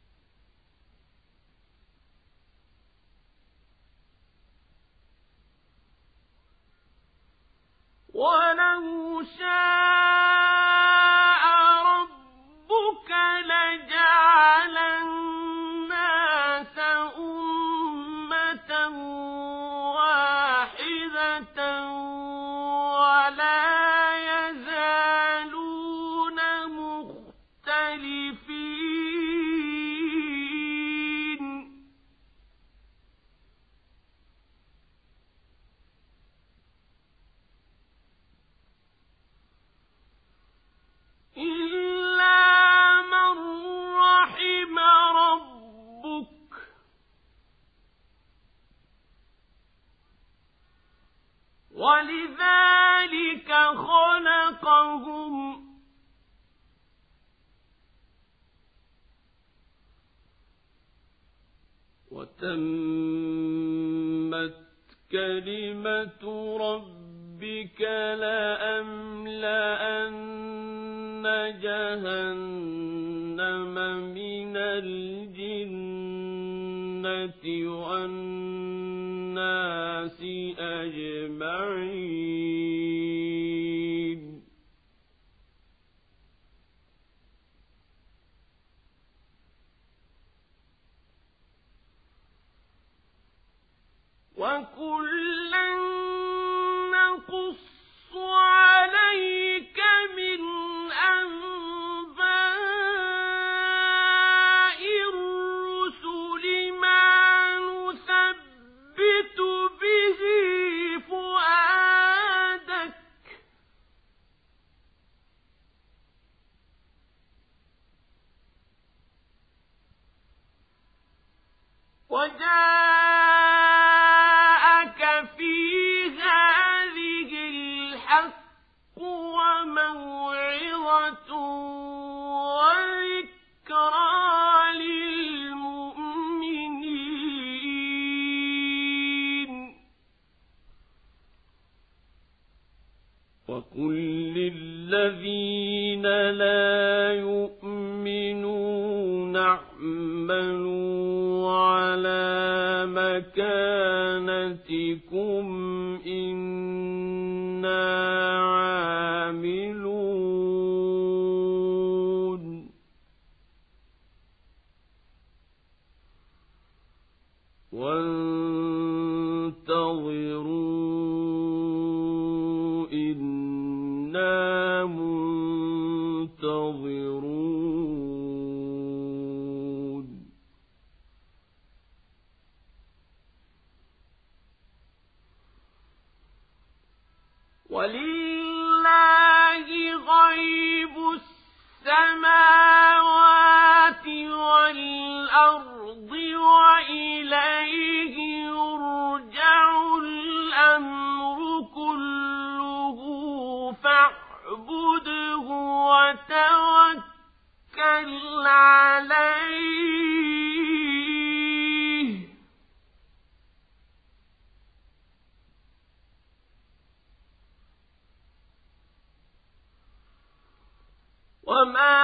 S1: وتمت كلمة ربك لأملأن جهنم من الجنة والناس أجمعين وكلا نقص عليك من أنباء الرسل ما نثبت به فؤادك وجاءك في هذه الحق وموعظة وذكرى للمؤمنين وقل للذين لا يؤمنون اعملوا على مكانتكم إنا عاملون وانتظروا إنا منتظرون ولله غيب السماوات والأرض وإليه يرجع الأمر كله فاعبده وتوكل عليه وما